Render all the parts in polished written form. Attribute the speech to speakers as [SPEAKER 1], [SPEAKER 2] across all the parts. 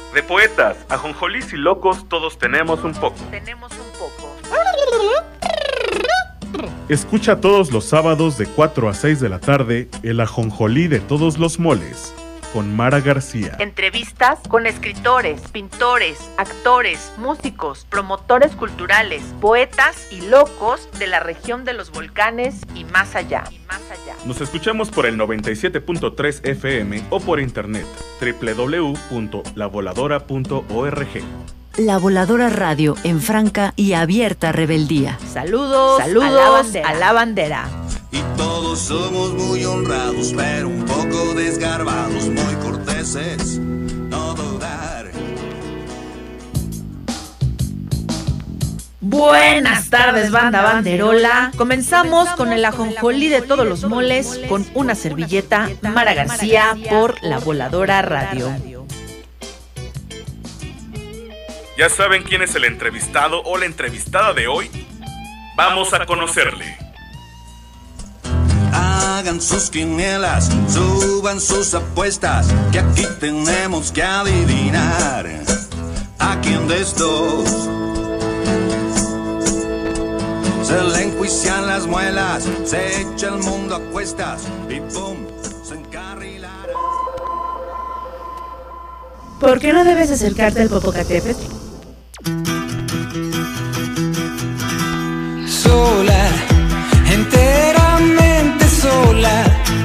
[SPEAKER 1] De poetas, ajonjolís y locos, todos tenemos un poco.
[SPEAKER 2] Escucha todos los sábados de 4 a 6 de la tarde el ajonjolí de todos los moles, con Mara García.
[SPEAKER 3] Entrevistas con escritores, pintores, actores, músicos, promotores culturales, poetas y locos de la región de los volcanes y más allá.
[SPEAKER 2] Nos escuchamos por el 97.3 FM o por internet www.lavoladora.org.
[SPEAKER 4] La Voladora Radio en franca y abierta rebeldía.
[SPEAKER 3] Saludos a la bandera.
[SPEAKER 5] Y todos somos muy honrados, pero un poco desgarbados, muy corteses, no dudar.
[SPEAKER 3] Buenas tardes, banda banderola. Comenzamos con el ajonjolí de todos los moles con una servilleta. Mara García por La Voladora Radio.
[SPEAKER 1] ¿Ya saben quién es el entrevistado o la entrevistada de hoy? Vamos a conocerle.
[SPEAKER 5] Hagan sus quinielas, suban sus apuestas, que aquí tenemos que adivinar a quién de estos se le enjuician las muelas, se echa el mundo a cuestas y pum, se encarrilará.
[SPEAKER 3] ¿Por qué no debes acercarte al Popocatépetl?
[SPEAKER 6] Sola, enteramente sola,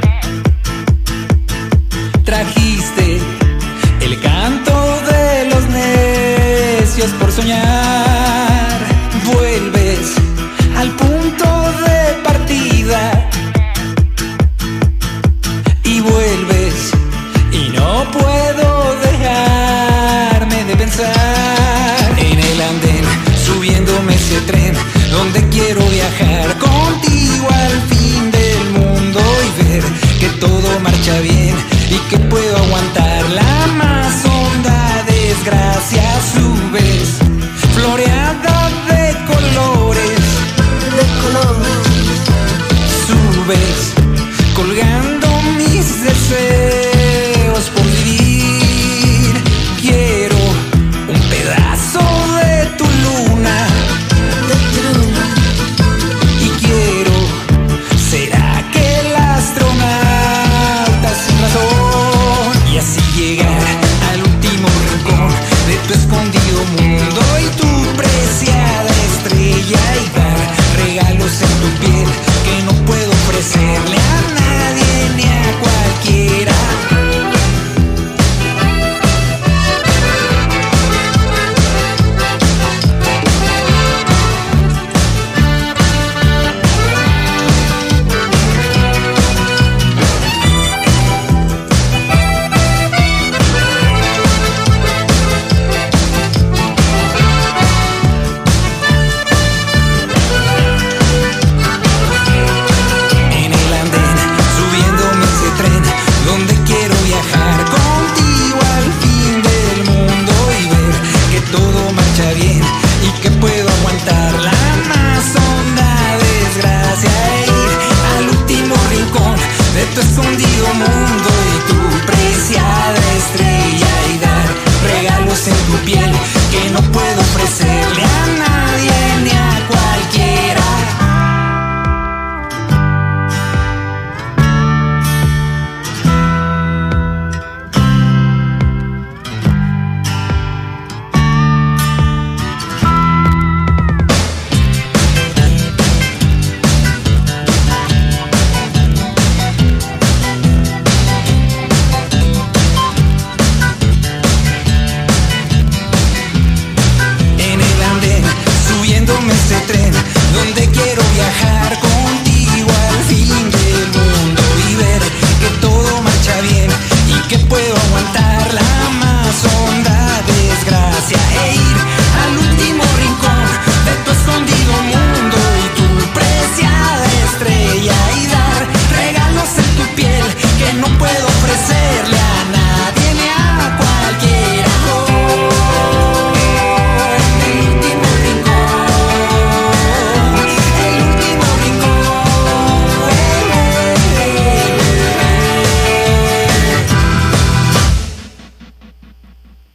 [SPEAKER 6] trajiste el canto de los necios por soñar. Vuelves al punto de partida y vuelves y no puedo dejarme de pensar en el andén, subiéndome ese tren donde quiero viajar contigo al fin del mundo y ver que todo marcha bien y que puedo aguantar la más honda desgracia. Subes floreando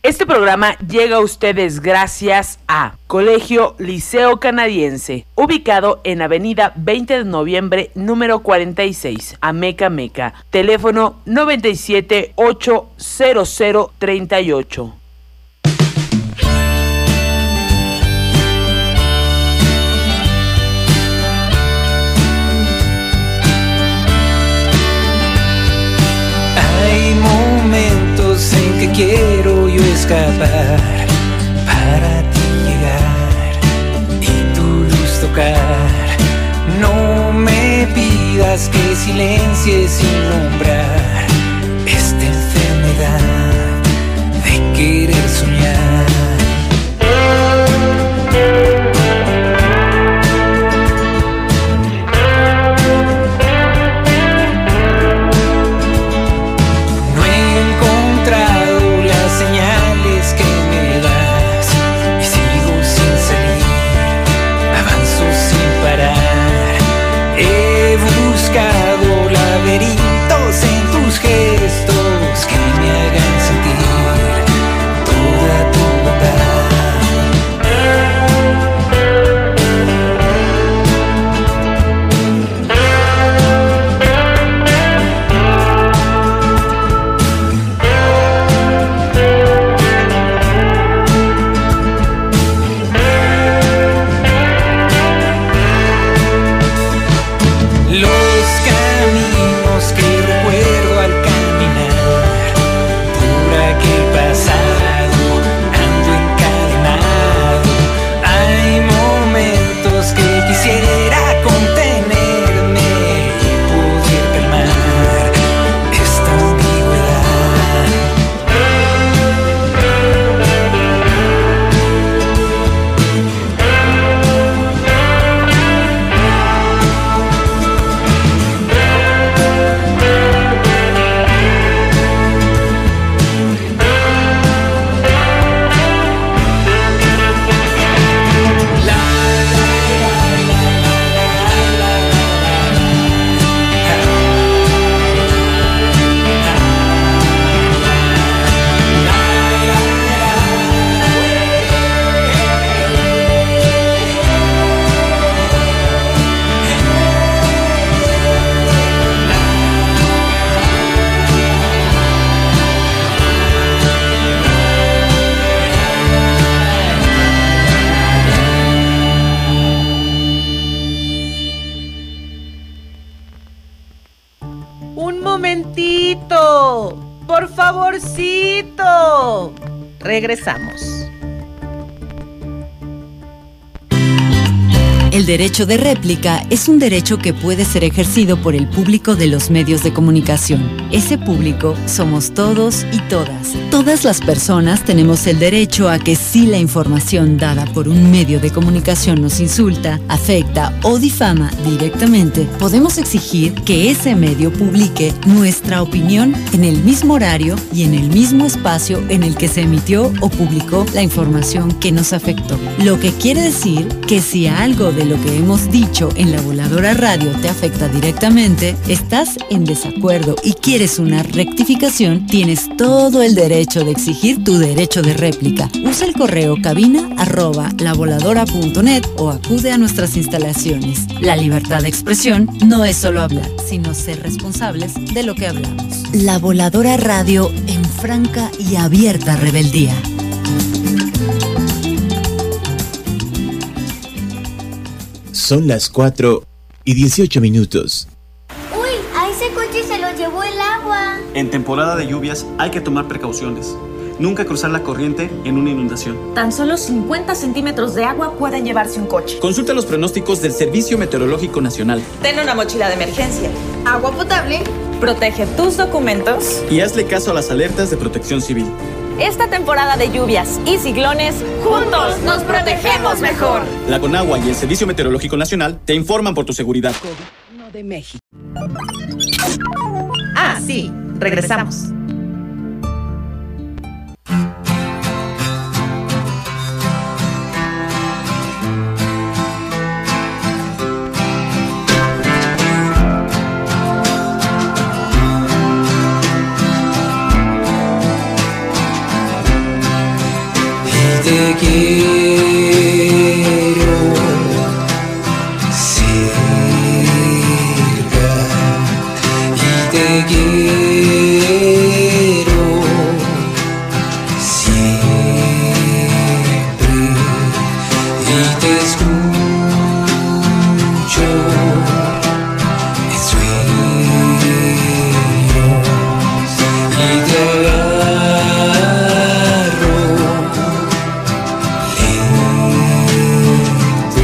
[SPEAKER 7] Este programa llega a ustedes gracias a Colegio Liceo Canadiense, ubicado en Avenida 20 de Noviembre, número 46, Ameca Meca. Teléfono 97-800-38.
[SPEAKER 6] Hay momentos en que quiero yo escapar para ti llegar y tu luz tocar. No me pidas que silencie sin nombrar esta enfermedad de querer soñar. Laberintos en tus gestos que me hagan sentir toda tu
[SPEAKER 3] Por favorcito. Regresamos.
[SPEAKER 4] El derecho de réplica es un derecho que puede ser ejercido por el público de los medios de comunicación. Ese público somos todos y todas. Todas las personas tenemos el derecho a que si la información dada por un medio de comunicación nos insulta, afecta o difama directamente, podemos exigir que ese medio publique nuestra opinión en el mismo horario y en el mismo espacio en el que se emitió o publicó la información que nos afectó. Lo que quiere decir que si algo de lo que hemos dicho en La Voladora Radio te afecta directamente, estás en desacuerdo y quieres una rectificación, tienes todo el derecho de exigir tu derecho de réplica. Usa el correo cabina@lavoladora.net o acude a nuestras instalaciones. La libertad de expresión no es solo hablar, sino ser responsables de lo que hablamos. La Voladora Radio en franca y abierta rebeldía.
[SPEAKER 8] Son las 4:18.
[SPEAKER 9] ¡Uy! A ese coche se lo llevó el agua.
[SPEAKER 10] En temporada de lluvias hay que tomar precauciones. Nunca cruzar la corriente en una inundación.
[SPEAKER 11] Tan solo 50 centímetros de agua pueden llevarse un coche.
[SPEAKER 10] Consulta los pronósticos del Servicio Meteorológico Nacional.
[SPEAKER 11] Ten una mochila de emergencia.
[SPEAKER 9] Agua potable.
[SPEAKER 11] Protege tus documentos.
[SPEAKER 10] Y hazle caso a las alertas de Protección Civil.
[SPEAKER 11] Esta temporada de lluvias y ciclones, juntos nos protegemos mejor.
[SPEAKER 10] La Conagua y el Servicio Meteorológico Nacional te informan por tu seguridad.
[SPEAKER 3] Gobierno de México. Ah, sí, regresamos.
[SPEAKER 6] te quiero cerca y te quiero siempre y te escucho en sueños y te agarro lento.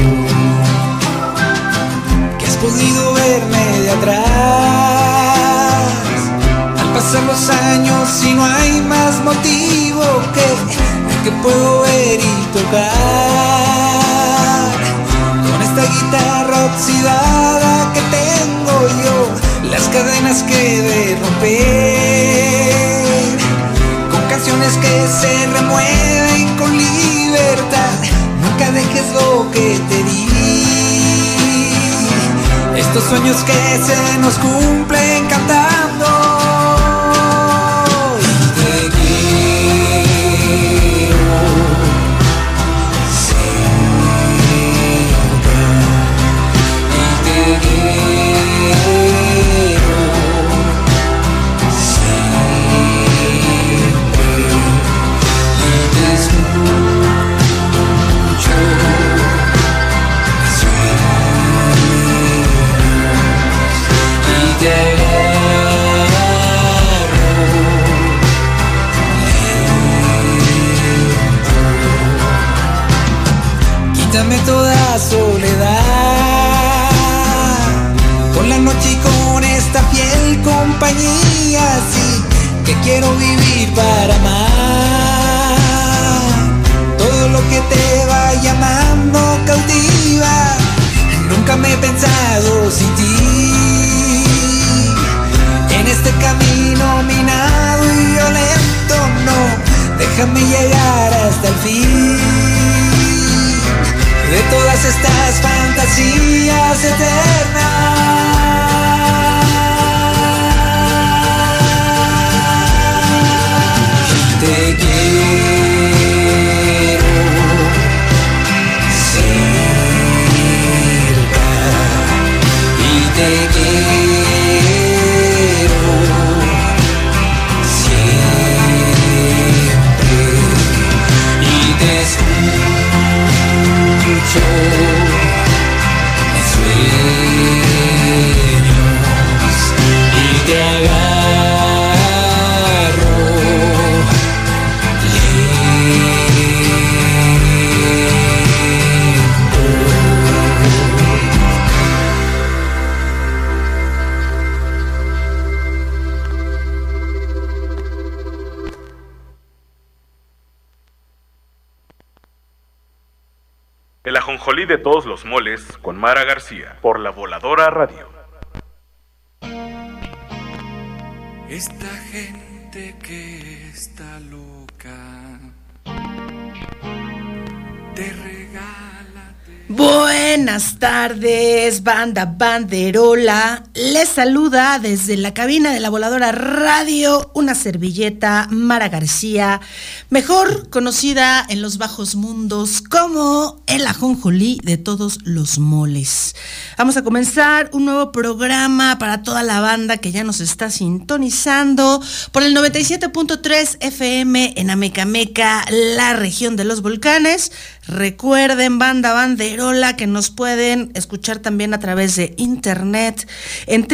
[SPEAKER 6] Que has podido verme de atrás al pasar los años y no hay más motivo que el que puedo ver y tocar. Con esta guitarra oxidada que tengo yo, las cadenas que de romper, con canciones que se remueven con libertad. Nunca dejes lo que te di, estos sueños que se nos cumplen cantando. Y te quiero cerca y te quiero siempre y te escucho en sueños y te agarro lento. Quítame toda soledad con la noche y con esta fiel compañía, sí, que quiero vivir para amar. Todo lo que te va llamando cautiva, nunca me he pensado sin ti. En este camino minado y violento, no, déjame llegar hasta el fin de todas estas fantasías eternas. Te quiero cerca y te quiero siempre y te escucho en sueños y te agarro
[SPEAKER 1] El ajonjolí de todos los moles con Mara García por La Voladora Radio.
[SPEAKER 6] Esta gente que está loca te regala.
[SPEAKER 12] Buenas tardes, banda banderola. Les saluda desde la cabina de La Voladora Radio una servilleta, Mara García, mejor conocida en los bajos mundos como el ajonjolí de todos los moles. Vamos a comenzar un nuevo programa para toda la banda que ya nos está sintonizando por el 97.3 FM en Amecameca, la región de los volcanes. Recuerden, banda banderola, que nos pueden escuchar también a través de internet en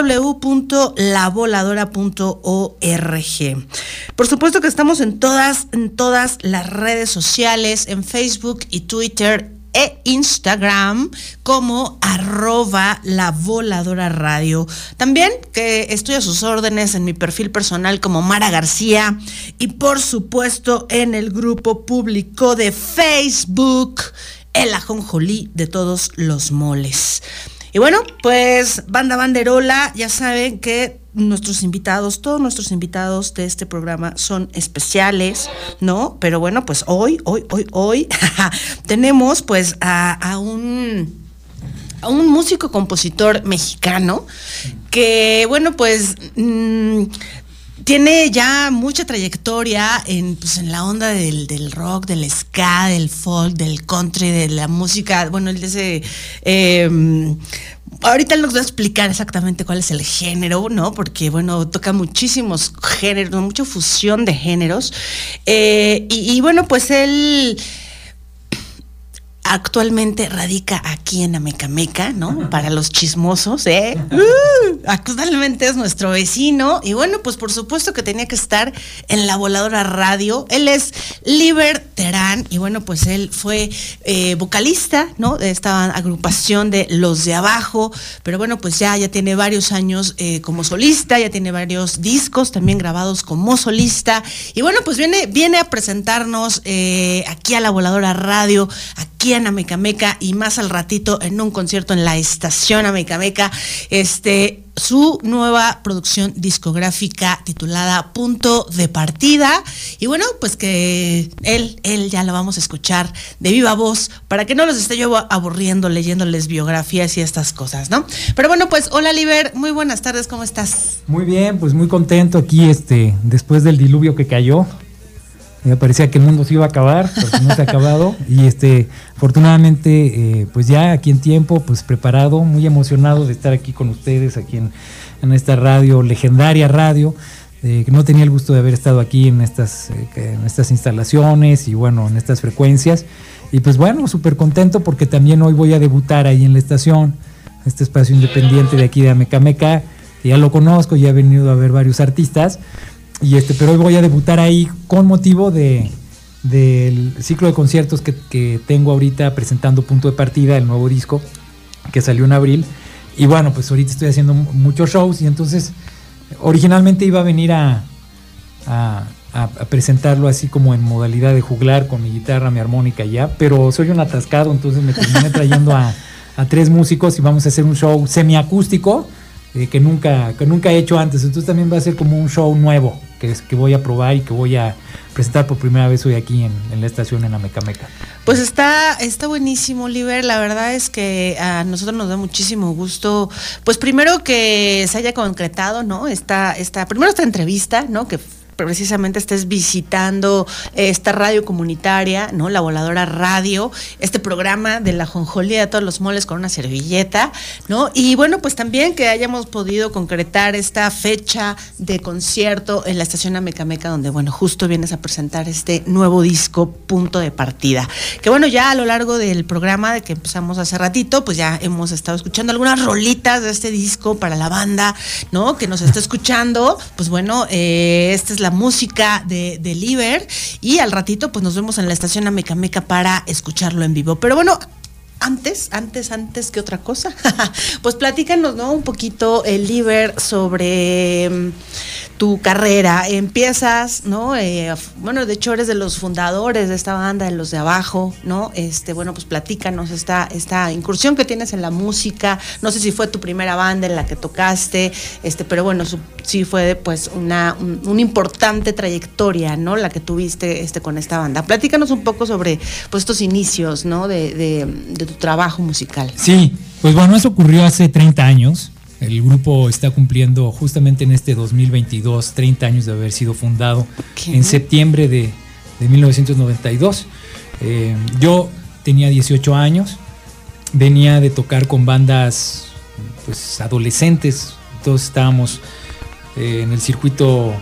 [SPEAKER 12] www.lavoladora.org. Por supuesto que estamos en todas las redes sociales, en Facebook y Twitter e Instagram como @lavoladoraradio. También que estoy a sus órdenes en mi perfil personal como Mara García y por supuesto en el grupo público de Facebook El Ajonjolí de todos los moles. Y bueno, pues banda banderola, ya saben que nuestros invitados, todos nuestros invitados de este programa son especiales, ¿no? Pero bueno, pues hoy tenemos pues a un músico compositor mexicano que, bueno, pues tiene ya mucha trayectoria en la onda del rock, del ska, del folk, del country, de la música. Bueno, él dice... ahorita él nos va a explicar exactamente cuál es el género, ¿no? Porque, bueno, toca muchísimos géneros, mucha fusión de géneros. Y bueno, pues él... actualmente radica aquí en Amecameca, ¿no? Para los chismosos, actualmente es nuestro vecino. Y bueno, pues por supuesto que tenía que estar en La Voladora Radio. Él es Liber Terán. Y bueno, pues él fue vocalista, ¿no? De esta agrupación de Los de Abajo. Pero bueno, pues ya tiene varios años como solista. Ya tiene varios discos también grabados como solista. Y bueno, pues viene a presentarnos aquí a La Voladora Radio, aquí en Amecameca, y más al ratito en un concierto en la estación Amecameca, su nueva producción discográfica titulada Punto de Partida. Y bueno, pues que él ya lo vamos a escuchar de viva voz, para que no los esté yo aburriendo leyéndoles biografías y estas cosas, ¿no? Pero bueno, pues hola Liber, muy buenas tardes, ¿cómo estás?
[SPEAKER 13] Muy bien, pues muy contento aquí, después del diluvio que cayó. Me parecía que el mundo se iba a acabar, pero no se ha acabado. Y afortunadamente, pues ya aquí en tiempo, pues preparado, muy emocionado de estar aquí con ustedes, aquí en esta radio, legendaria radio, que no tenía el gusto de haber estado aquí en estas instalaciones y bueno, en estas frecuencias. Y pues bueno, súper contento porque también hoy voy a debutar ahí en la estación, este espacio independiente de aquí de Amecameca. Ya lo conozco, ya he venido a ver varios artistas. Pero hoy voy a debutar ahí con motivo del ciclo de conciertos que tengo ahorita presentando Punto de Partida, el nuevo disco que salió en abril. Y bueno, pues ahorita estoy haciendo muchos shows y entonces originalmente iba a venir a presentarlo así como en modalidad de juglar con mi guitarra, mi armónica ya, pero soy un atascado, entonces me terminé trayendo a 3 músicos y vamos a hacer un show semiacústico que nunca he hecho antes. Entonces también va a ser como un show nuevo que voy a probar y que voy a presentar por primera vez hoy aquí en la estación en Amecameca.
[SPEAKER 12] Pues está buenísimo, Liber. La verdad es que a nosotros nos da muchísimo gusto, pues primero que se haya concretado, ¿no? Primero esta entrevista, ¿no? Que precisamente estés visitando esta radio comunitaria, ¿no? La Voladora Radio, este programa de la Jonjolía de todos los moles con una servilleta, ¿no? Y bueno, pues también que hayamos podido concretar esta fecha de concierto en la estación Amecameca, donde, bueno, justo vienes a presentar este nuevo disco, Punto de Partida. Que bueno, ya a lo largo del programa de que empezamos hace ratito, pues ya hemos estado escuchando algunas rolitas de este disco para la banda, ¿no? Que nos está escuchando. Pues bueno, esta es la música de Liber, y al ratito pues nos vemos en la estación Amecameca para escucharlo en vivo. Pero bueno, antes que otra cosa, pues platícanos, ¿no? Un poquito, Liber, sobre tu carrera. Empiezas, ¿no? Bueno, de hecho eres de los fundadores de esta banda, de Los de Abajo, ¿no? Bueno, pues platícanos esta incursión que tienes en la música. No sé si fue tu primera banda en la que tocaste, pero bueno, sí fue pues una importante trayectoria, ¿no? La que tuviste con esta banda. Platícanos un poco sobre pues estos inicios, ¿no? De tu trabajo musical.
[SPEAKER 13] Sí, pues bueno, eso ocurrió hace 30 años. El grupo está cumpliendo justamente en este 2022 30 años de haber sido fundado en septiembre de 1992. Yo tenía 18 años, venía de tocar con bandas pues adolescentes, todos estábamos en el circuito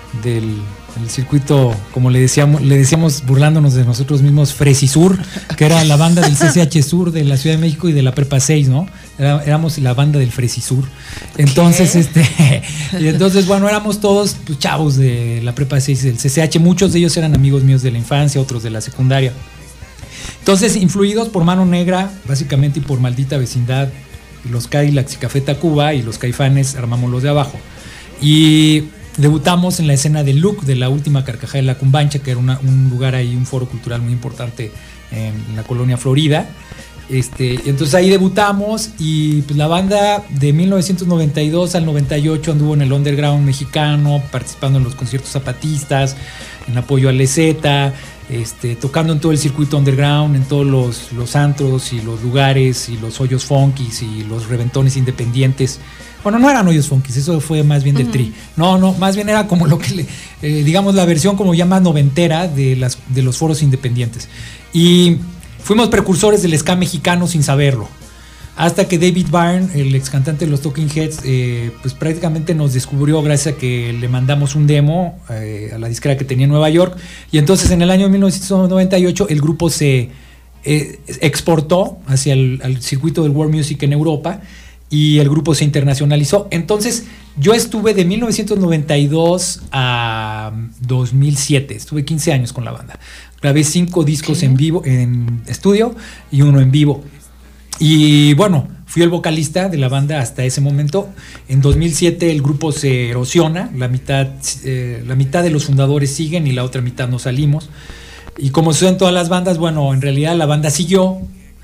[SPEAKER 13] como le decíamos burlándonos de nosotros mismos, Fresisur, que era la banda del CCH Sur de la Ciudad de México y de la Prepa 6, ¿no? Éramos la banda del Fresisur. Entonces, y entonces, bueno, éramos todos pues, chavos de la Prepa 6 del CCH, muchos de ellos eran amigos míos de la infancia, otros de la secundaria. Entonces, influidos por Mano Negra, básicamente, y por Maldita Vecindad, los Cadillacs y Café Tacuba y los Caifanes, armamos Los de Abajo. Y debutamos en la escena de LUC, de la última Carcajada de la Cumbancha, que era un lugar ahí, un foro cultural muy importante en la colonia Florida. Entonces ahí debutamos y pues la banda de 1992 al 98 anduvo en el underground mexicano, participando en los conciertos zapatistas, en apoyo al EZ, tocando en todo el circuito underground, en todos los antros y los lugares y los hoyos funkis y los reventones independientes Bueno, no eran Hoyos Funkis, eso fue más bien del Tri. No, más bien era como lo que digamos, la versión como ya más noventera de los foros independientes. Y fuimos precursores del ska mexicano sin saberlo. Hasta que David Byrne, el ex cantante de los Talking Heads, pues prácticamente nos descubrió gracias a que le mandamos un demo a la disquera que tenía en Nueva York. Y entonces en el año 1998 el grupo se exportó hacia el circuito del world music en Europa y el grupo se internacionalizó. Entonces yo estuve de 1992 a 2007, estuve 15 años con la banda. Grabé 5 discos en vivo, en estudio, y 1 en vivo. Y bueno, fui el vocalista de la banda hasta ese momento. En 2007 el grupo se erosiona, la mitad de los fundadores siguen y la otra mitad nos salimos. Y como sucede en todas las bandas, bueno, en realidad la banda siguió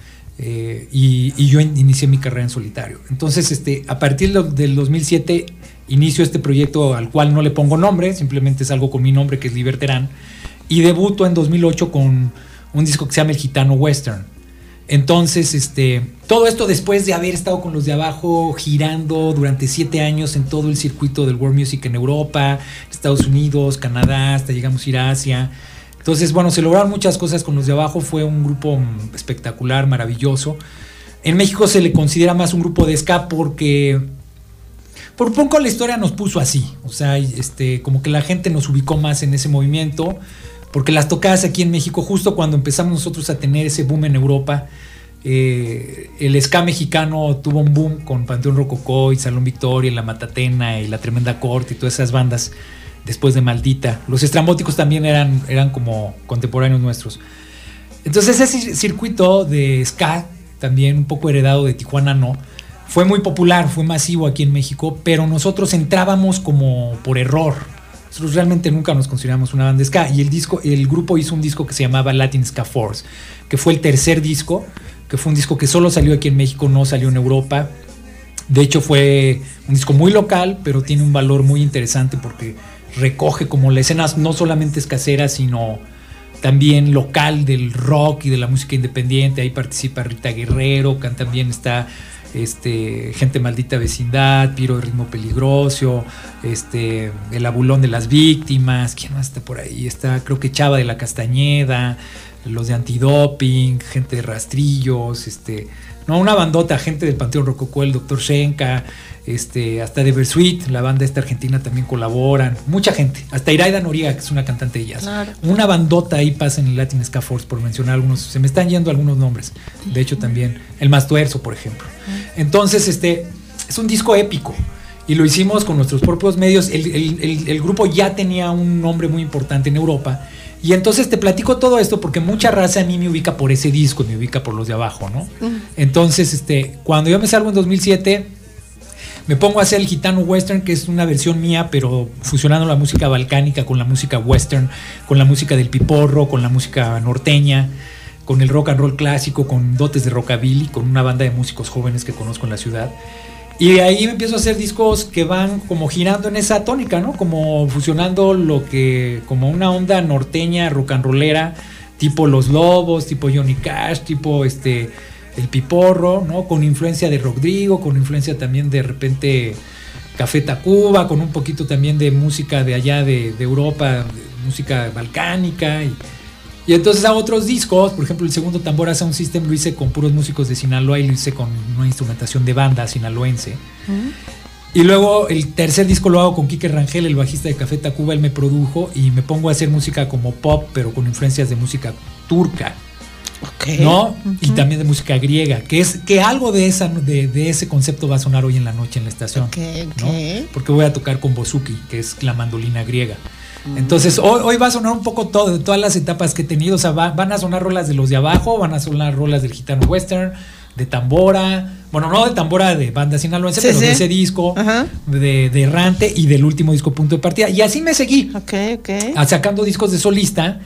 [SPEAKER 13] y yo inicié mi carrera en solitario. Entonces, a partir del 2007 inicio este proyecto al cual no le pongo nombre, simplemente es algo con mi nombre, que es Liberterán, y debuto en 2008 con un disco que se llama El Gitano Western. Entonces, todo esto después de haber estado con los de abajo girando durante 7 años en todo el circuito del world music en Europa, Estados Unidos, Canadá, hasta llegamos a ir a Asia. Entonces, bueno, se lograron muchas cosas con los de abajo, fue un grupo espectacular, maravilloso. En México se le considera más un grupo de ska porque por poco la historia nos puso así, o sea, como que la gente nos ubicó más en ese movimiento. Porque las tocadas aquí en México, justo cuando empezamos nosotros a tener ese boom en Europa, el ska mexicano tuvo un boom con Panteón Rococó y Salón Victoria, La Matatena y La Tremenda Corte y todas esas bandas después de Maldita. Los Estrambóticos también eran como contemporáneos nuestros. Entonces ese circuito de ska, también un poco heredado de Tijuana, no, fue muy popular, fue masivo aquí en México, pero nosotros entrábamos como por error. Nosotros realmente nunca nos consideramos una banda de ska, y el grupo hizo un disco que se llamaba Latin Ska Force, que fue el tercer disco, que fue un disco que solo salió aquí en México, no salió en Europa. De hecho fue un disco muy local, pero tiene un valor muy interesante porque recoge como la escena no solamente escasera, sino también local del rock y de la música independiente. Ahí participa Rita Guerrero, también está Gente Maldita Vecindad, Piro de Ritmo Peligroso, El Abulón de las Víctimas, ¿quién más está por ahí? Está, creo que Chava de la Castañeda, los de Antidoping, gente de Rastrillos, una bandota, gente del Panteón Rococó, el Dr. Shenka, hasta de Versuit, la banda esta argentina también colaboran, mucha gente, hasta Iraida Noriega, que es una cantante de jazz. Claro. Una bandota ahí pasa en el Latin Ska Force, por mencionar algunos, se me están yendo algunos nombres, de hecho también, el Mastuerzo, por ejemplo. Entonces, es un disco épico, y lo hicimos con nuestros propios medios. El grupo ya tenía un nombre muy importante en Europa, y entonces te platico todo esto porque mucha raza a mí me ubica por ese disco, me ubica por los de abajo, ¿no? Entonces, cuando yo me salgo en 2007, me pongo a hacer el Gitano Western, que es una versión mía, pero fusionando la música balcánica con la música western, con la música del piporro, con la música norteña, con el rock and roll clásico, con dotes de rockabilly, con una banda de músicos jóvenes que conozco en la ciudad. Y de ahí me empiezo a hacer discos que van como girando en esa tónica, ¿no? Como fusionando como una onda norteña, rock and rollera, tipo Los Lobos, tipo Johnny Cash, tipo el piporro, ¿no? Con influencia de Rodrigo, con influencia también de repente Café Tacuba, con un poquito también de música de allá de Europa, de música balcánica. Y entonces a otros discos, por ejemplo el segundo Tambora Sound System lo hice con puros músicos de Sinaloa y lo hice con una instrumentación de banda sinaloense. Y luego el tercer disco lo hago con Quique Rangel, el bajista de Café Tacuba. Él me produjo y me pongo a hacer música como pop, pero con influencias de música turca. Okay. ¿No? Y también de música griega, que algo de ese concepto va a sonar hoy en la noche en la estación. ¿No? Porque voy a tocar con bouzouki, que es la mandolina griega. Entonces hoy va a sonar un poco todo, de todas las etapas que he tenido. O sea, van a sonar rolas de los de abajo, van a sonar rolas del Gitano Western, de Tambora, bueno, no de Tambora de banda sinaloense, pero de ese disco, de Errante, y del último disco Punto de Partida. Y así me seguí sacando discos de solista.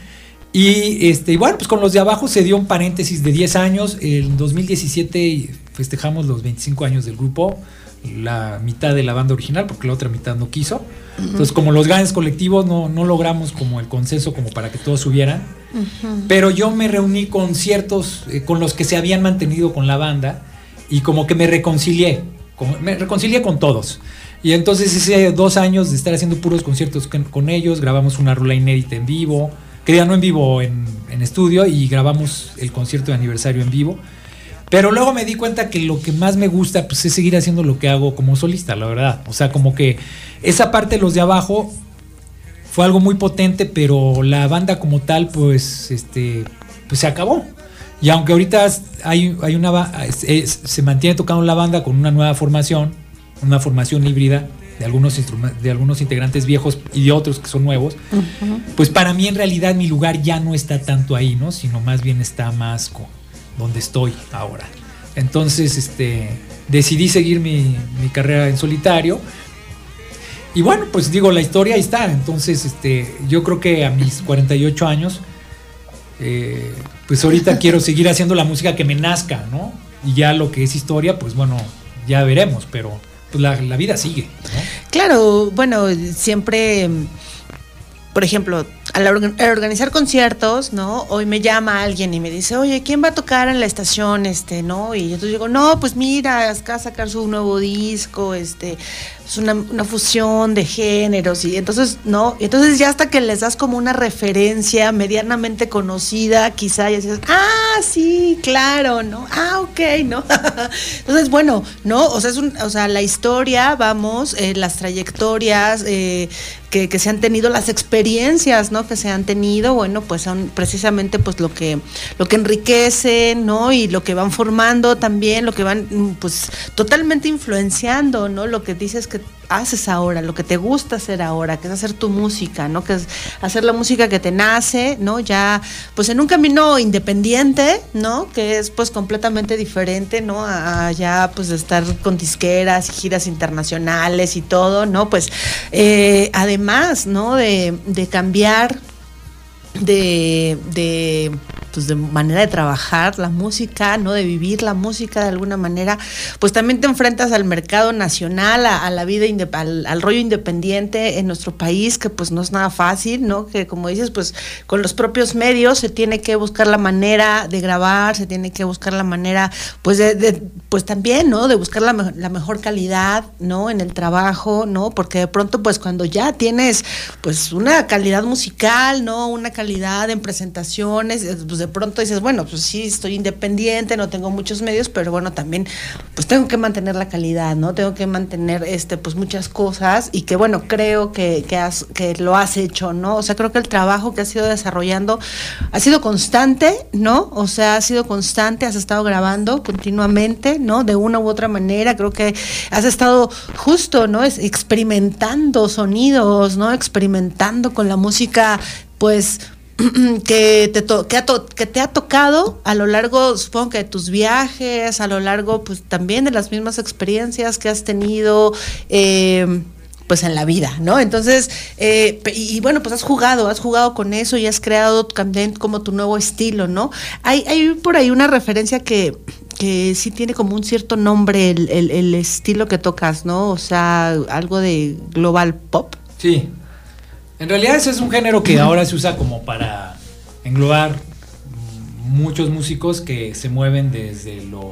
[SPEAKER 13] Y bueno, pues con los de abajo se dio un paréntesis de 10 años. En 2017 festejamos los 25 años del grupo, la mitad de la banda original, porque la otra mitad no quiso. Entonces, como los grandes colectivos no logramos como el consenso como para que todos subieran. Pero yo me reuní con ciertos, con los que se habían mantenido con la banda, y como que me reconcilié me reconcilié con todos. Y entonces hice 2 años de estar haciendo puros conciertos con ellos, grabamos una rola inédita en vivo, que ya no en vivo, en estudio, y grabamos el concierto de aniversario en vivo. Pero luego me di cuenta que lo que más me gusta pues es seguir haciendo lo que hago como solista, la verdad. O sea, como que esa parte de los de abajo fue algo muy potente, pero la banda como tal pues pues se acabó. Y aunque ahorita se mantiene tocando la banda con una nueva formación, una formación híbrida de algunos integrantes viejos y de otros que son nuevos, pues para mí en realidad mi lugar ya no está tanto ahí, ¿no? Sino más bien está más donde estoy ahora. Entonces decidí seguir mi carrera en solitario. Y bueno, pues digo, la historia ahí está. Entonces yo creo que a mis 48 años pues ahorita quiero seguir haciendo la música que me nazca, ¿no? Y ya lo que es historia, pues bueno, ya veremos, pero pues la vida sigue, ¿no?
[SPEAKER 12] Claro, bueno, siempre, por ejemplo, al organizar conciertos, ¿no? Hoy me llama alguien y me dice, oye, ¿quién va a tocar en la estación, ¿no? Y entonces digo, no, pues mira, acá a sacar su nuevo disco, es una fusión de géneros, y entonces, ¿no? Y entonces ya hasta que les das como una referencia medianamente conocida, quizá ya dices, sí, claro, ¿no? Ok, ¿no? Entonces, bueno, ¿no? O sea, la historia, vamos, las trayectorias que se han tenido, las experiencias, ¿no? Que se han tenido, bueno, pues son precisamente pues lo que enriquece, ¿no? Y lo que van formando también, lo que van pues totalmente influenciando, ¿no? Lo que dices que haces ahora, lo que te gusta hacer ahora, que es hacer tu música, ¿no? Que es hacer la música que te nace, ¿no? Ya pues en un camino independiente, ¿no? Que es pues completamente diferente, ¿no? A ya pues estar con disqueras y giras internacionales y todo, ¿no? Pues además, ¿no? De cambiar de manera de trabajar la música, ¿no? De vivir la música de alguna manera, pues también te enfrentas al mercado nacional, a la vida, al rollo independiente en nuestro país, que pues no es nada fácil, ¿no? Que como dices, pues con los propios medios se tiene que buscar la manera de grabar, se tiene que buscar la manera, pues pues también, ¿no? De buscar la mejor calidad, ¿no? En el trabajo, ¿no? Porque de pronto, pues cuando ya tienes, pues una calidad musical, ¿no? Una calidad en presentaciones, pues de pronto dices, bueno, pues sí, estoy independiente, no tengo muchos medios, pero bueno, también pues tengo que mantener la calidad, ¿no? Tengo que mantener pues muchas cosas, y que bueno, creo que lo has hecho, ¿no? O sea, creo que el trabajo que has ido desarrollando ha sido constante, ¿no? O sea, ha sido constante, has estado grabando continuamente, ¿no? De una u otra manera, creo que has estado justo, ¿no? Experimentando sonidos, ¿no? Experimentando con la música, pues que te ha tocado a lo largo, supongo que de tus viajes, a lo largo pues también de las mismas experiencias que has tenido pues en la vida, ¿no? Entonces, y bueno, pues has jugado con eso y has creado también como tu nuevo estilo, ¿no? Hay por ahí una referencia que sí tiene como un cierto nombre el estilo que tocas, ¿no? O sea, algo de global pop.
[SPEAKER 13] Sí. En realidad ese es un género que ahora se usa como para englobar muchos músicos que se mueven desde lo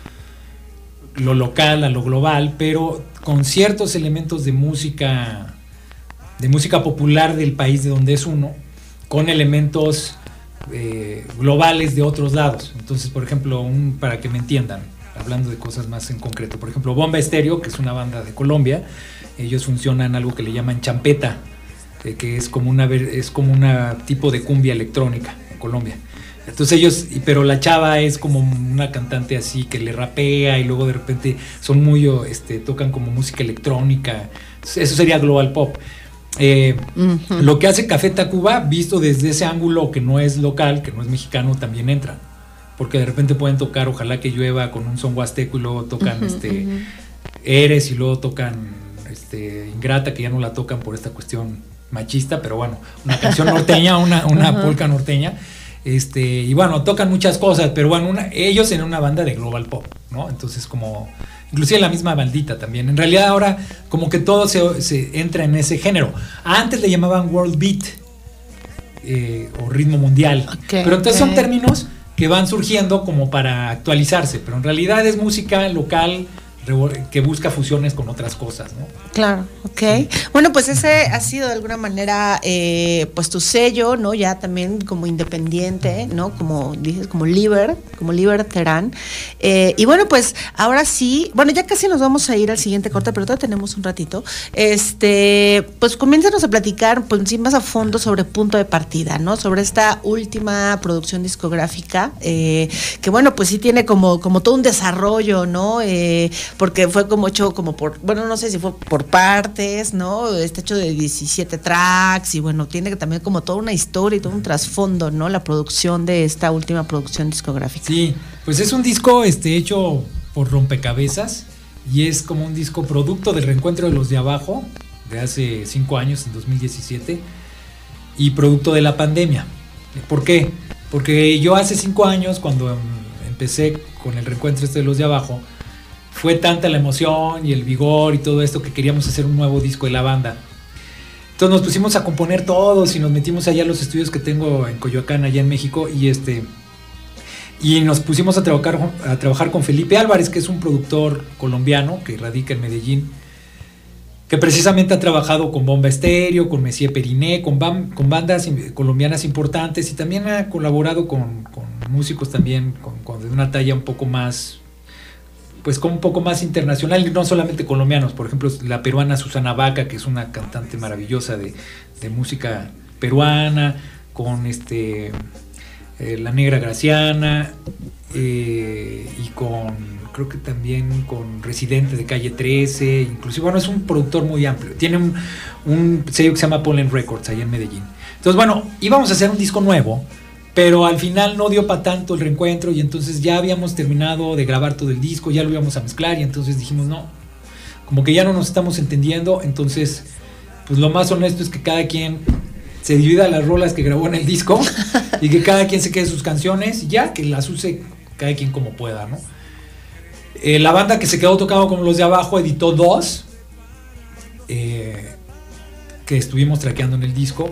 [SPEAKER 13] local a lo global, pero con ciertos elementos de música popular del país de donde es uno, con elementos globales de otros lados. Entonces, por ejemplo, para que me entiendan, hablando de cosas más en concreto, por ejemplo, Bomba Estéreo, que es una banda de Colombia, ellos funcionan algo que le llaman champeta, que es como una tipo de cumbia electrónica en Colombia. Entonces pero la chava es como una cantante así que le rapea y luego de repente son muy tocan como música electrónica. Eso sería global pop. Lo que hace Café Tacuba, visto desde ese ángulo que no es local, que no es mexicano, también entra, porque de repente pueden tocar Ojalá que llueva con un son huasteco y luego tocan Eres y luego tocan Ingrata, que ya no la tocan por esta cuestión machista, pero bueno, una canción norteña, una polka norteña, y bueno, tocan muchas cosas, pero bueno, ellos en una banda de global pop, ¿no? Entonces como, inclusive la misma bandita también, en realidad ahora como que todo se entra en ese género. Antes le llamaban world beat, o ritmo mundial, pero entonces son términos que van surgiendo como para actualizarse, pero en realidad es música local, que busca fusiones con otras cosas, ¿no?
[SPEAKER 12] Claro, ok. Bueno, pues ese ha sido de alguna manera pues tu sello, ¿no? Ya también como independiente, ¿no? Como dices, como Liberterán. Y bueno, pues ahora sí, bueno, ya casi nos vamos a ir al siguiente corte, pero todavía tenemos un ratito. Pues comiénzanos a platicar pues sí, más a fondo sobre Punto de Partida, ¿no? Sobre esta última producción discográfica, que bueno, pues sí tiene como todo un desarrollo, ¿no? Porque fue como hecho como bueno, no sé si fue por partes, ¿no? Está hecho de 17 tracks y bueno, tiene también como toda una historia y todo un trasfondo, ¿no? La producción de esta última producción discográfica.
[SPEAKER 13] Sí, pues es un disco hecho por rompecabezas y es como un disco producto del reencuentro de los de abajo de hace 5 años, en 2017, y producto de la pandemia. ¿Por qué? Porque yo hace 5 años, cuando empecé con el reencuentro de los de abajo, fue tanta la emoción y el vigor y todo esto que queríamos hacer un nuevo disco de la banda. Entonces nos pusimos a componer todos y nos metimos allá a los estudios que tengo en Coyoacán, allá en México, y nos pusimos a trabajar con Felipe Álvarez, que es un productor colombiano que radica en Medellín, que precisamente ha trabajado con Bomba Estéreo, con Messier Periné, con bandas colombianas importantes, y también ha colaborado con músicos también de una talla un poco más, pues como un poco más internacional, y no solamente colombianos. Por ejemplo, la peruana Susana Vaca, que es una cantante maravillosa de música peruana, con la Negra Graciana, y creo que también con Residente de Calle 13, inclusive, bueno, es un productor muy amplio. Tiene un sello que se llama Pollen Records allá en Medellín. Entonces, bueno, íbamos a hacer un disco nuevo, pero al final no dio para tanto el reencuentro, y entonces ya habíamos terminado de grabar todo el disco, ya lo íbamos a mezclar, y entonces dijimos, no, como que ya no nos estamos entendiendo. Entonces, pues lo más honesto es que cada quien se divida las rolas que grabó en el disco y que cada quien se quede sus canciones y ya que las use cada quien como pueda, ¿no? La banda que se quedó tocando con los de abajo editó 2 que estuvimos traqueando en el disco,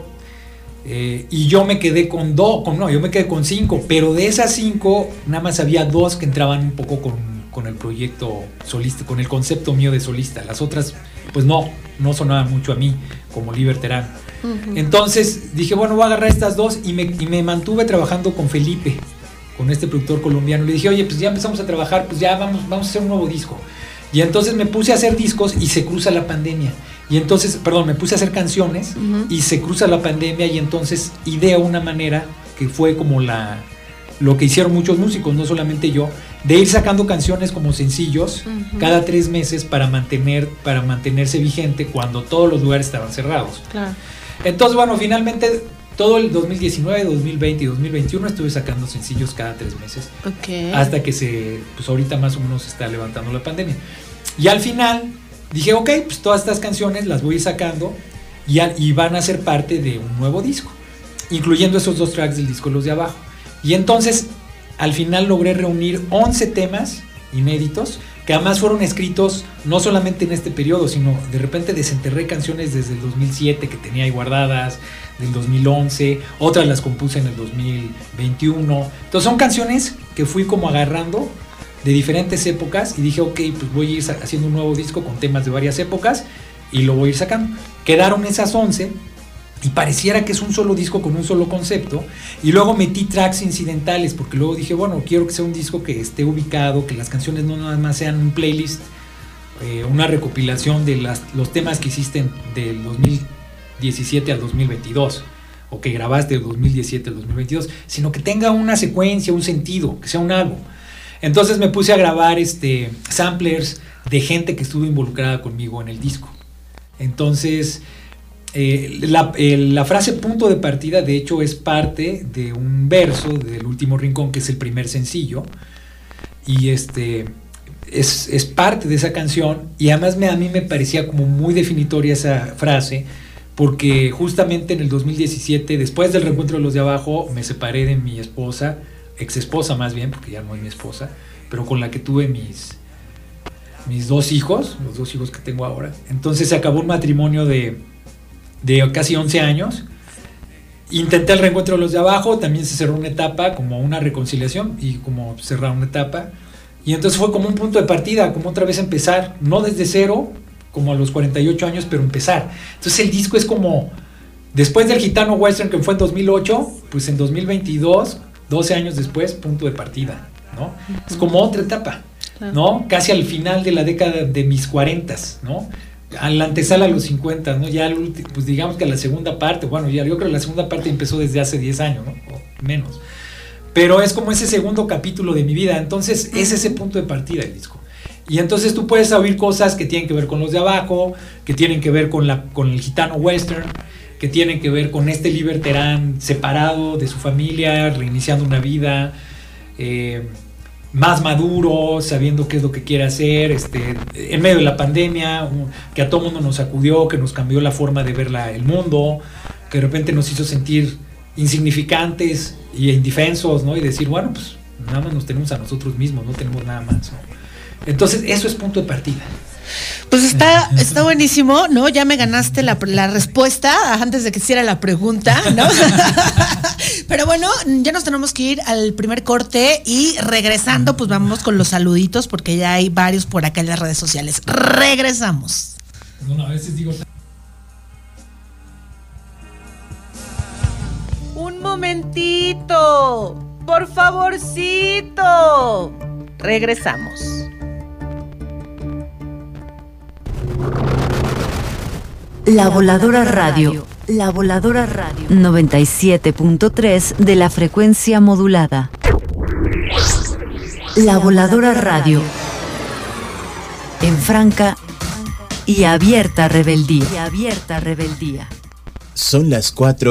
[SPEAKER 13] y yo me quedé yo me quedé con 5, pero de esas 5 nada más había 2 que entraban un poco con el proyecto solista, con el concepto mío de solista. Las otras pues no sonaban mucho a mí como Liberterán. Uh-huh. Entonces dije, bueno, voy a agarrar estas 2 y me mantuve trabajando con Felipe, con este productor colombiano. Le dije, oye, pues ya empezamos a trabajar, pues ya vamos a hacer un nuevo disco. Y entonces me puse a hacer discos y se cruza la pandemia. Y entonces, me puse a hacer canciones, uh-huh, y se cruza la pandemia, y entonces ideo una manera que fue como lo que hicieron muchos músicos, no solamente yo, de ir sacando canciones como sencillos, uh-huh, cada 3 meses para mantenerse vigente cuando todos los lugares estaban cerrados. Claro. Entonces, bueno, finalmente todo el 2019, 2020 y 2021 estuve sacando sencillos cada 3 meses. Okay. Hasta que pues ahorita más o menos se está levantando la pandemia. Y al final dije, ok, pues todas estas canciones las voy a ir sacando y van a ser parte de un nuevo disco, incluyendo esos 2 tracks del disco Los de Abajo. Y entonces al final logré reunir 11 temas inéditos, que además fueron escritos no solamente en este periodo, sino de repente desenterré canciones desde el 2007 que tenía ahí guardadas, del 2011, otras las compuse en el 2021. Entonces son canciones que fui como agarrando de diferentes épocas y dije, ok, pues voy a ir haciendo un nuevo disco con temas de varias épocas y lo voy a ir sacando. Quedaron esas 11 y pareciera que es un solo disco con un solo concepto, y luego metí tracks incidentales porque luego dije, bueno, quiero que sea un disco que esté ubicado, que las canciones no nada más sean un playlist, una recopilación de los temas que hiciste del 2017 al 2022 o que grabaste del 2017 al 2022, sino que tenga una secuencia, un sentido, que sea un álbum. Entonces me puse a grabar samplers de gente que estuvo involucrada conmigo en el disco. Entonces la frase Punto de Partida de hecho es parte de un verso del Último Rincón, que es el primer sencillo, y es parte de esa canción, y además a mí me parecía como muy definitoria esa frase, porque justamente en el 2017, después del reencuentro de Los de Abajo, me separé de mi esposa, ex esposa más bien, porque ya no es mi esposa, pero con la que tuve mis 2 hijos, los 2 hijos que tengo ahora. Entonces se acabó un matrimonio de casi 11 años. Intenté el reencuentro de Los de Abajo, también se cerró una etapa, como una reconciliación y como cerrar una etapa. Y entonces fue como un punto de partida, como otra vez empezar, no desde cero, como a los 48 años, pero empezar. Entonces el disco es como, después del Gitano Western, que fue en 2008, pues en 2022, 12 años después, punto de partida, ¿no? Es como otra etapa, ¿no? Casi al final de la década de mis 40s, ¿no? A la antesala a los 50, ¿no? Ya, pues digamos que a la segunda parte, bueno, ya yo creo que la segunda parte empezó desde hace 10 años, ¿no? O menos. Pero es como ese segundo capítulo de mi vida, entonces es ese punto de partida el disco. Y entonces tú puedes oír cosas que tienen que ver con los de abajo, que tienen que ver con el Gitano Western, que tienen que ver con este liberterán separado de su familia, reiniciando una vida, más maduro, sabiendo qué es lo que quiere hacer, en medio de la pandemia, que a todo mundo nos sacudió, que nos cambió la forma de ver el mundo, que de repente nos hizo sentir insignificantes y indefensos, ¿no? Y decir, bueno, pues nada más nos tenemos a nosotros mismos, no tenemos nada más, ¿no? Entonces eso es punto de partida.
[SPEAKER 12] Pues está buenísimo, ¿no? Ya me ganaste la respuesta antes de que hiciera la pregunta, ¿no? Pero bueno, ya nos tenemos que ir al primer corte y regresando, pues vamos con los saluditos porque ya hay varios por acá en las redes sociales. Regresamos.
[SPEAKER 13] Bueno, a veces digo...
[SPEAKER 3] Un momentito, por favorcito. Regresamos.
[SPEAKER 4] La Voladora Radio. La Voladora Radio. 97.3 de la frecuencia modulada. La Voladora Radio. En franca y abierta rebeldía.
[SPEAKER 8] Son las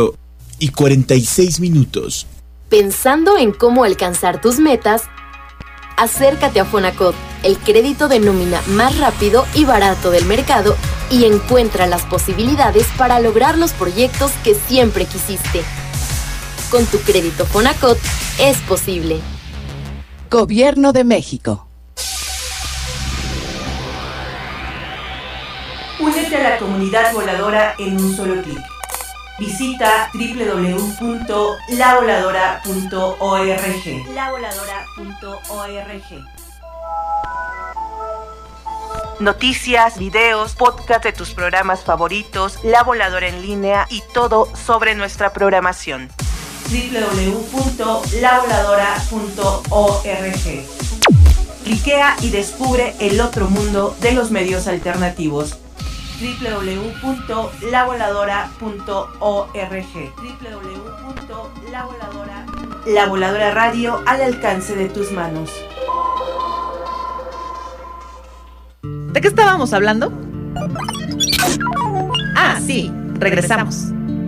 [SPEAKER 8] 4:46.
[SPEAKER 14] Pensando en cómo alcanzar tus metas, acércate a Fonacot, el crédito de nómina más rápido y barato del mercado, y encuentra las posibilidades para lograr los proyectos que siempre quisiste. Con tu crédito Fonacot es posible.
[SPEAKER 15] Gobierno de México.
[SPEAKER 3] Únete a la comunidad voladora en un solo clic. Visita www.lavoladora.org. Lavoladora.org. Noticias, videos, podcast de tus programas favoritos, La Voladora en línea y todo sobre nuestra programación. www.lavoladora.org. Cliquea y descubre el otro mundo de los medios alternativos. www.lavoladora.org. La Voladora Radio al alcance de tus manos. ¿De qué estábamos hablando? Ah, sí, regresamos.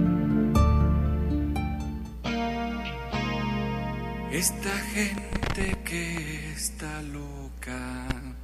[SPEAKER 6] Esta gente que está loca.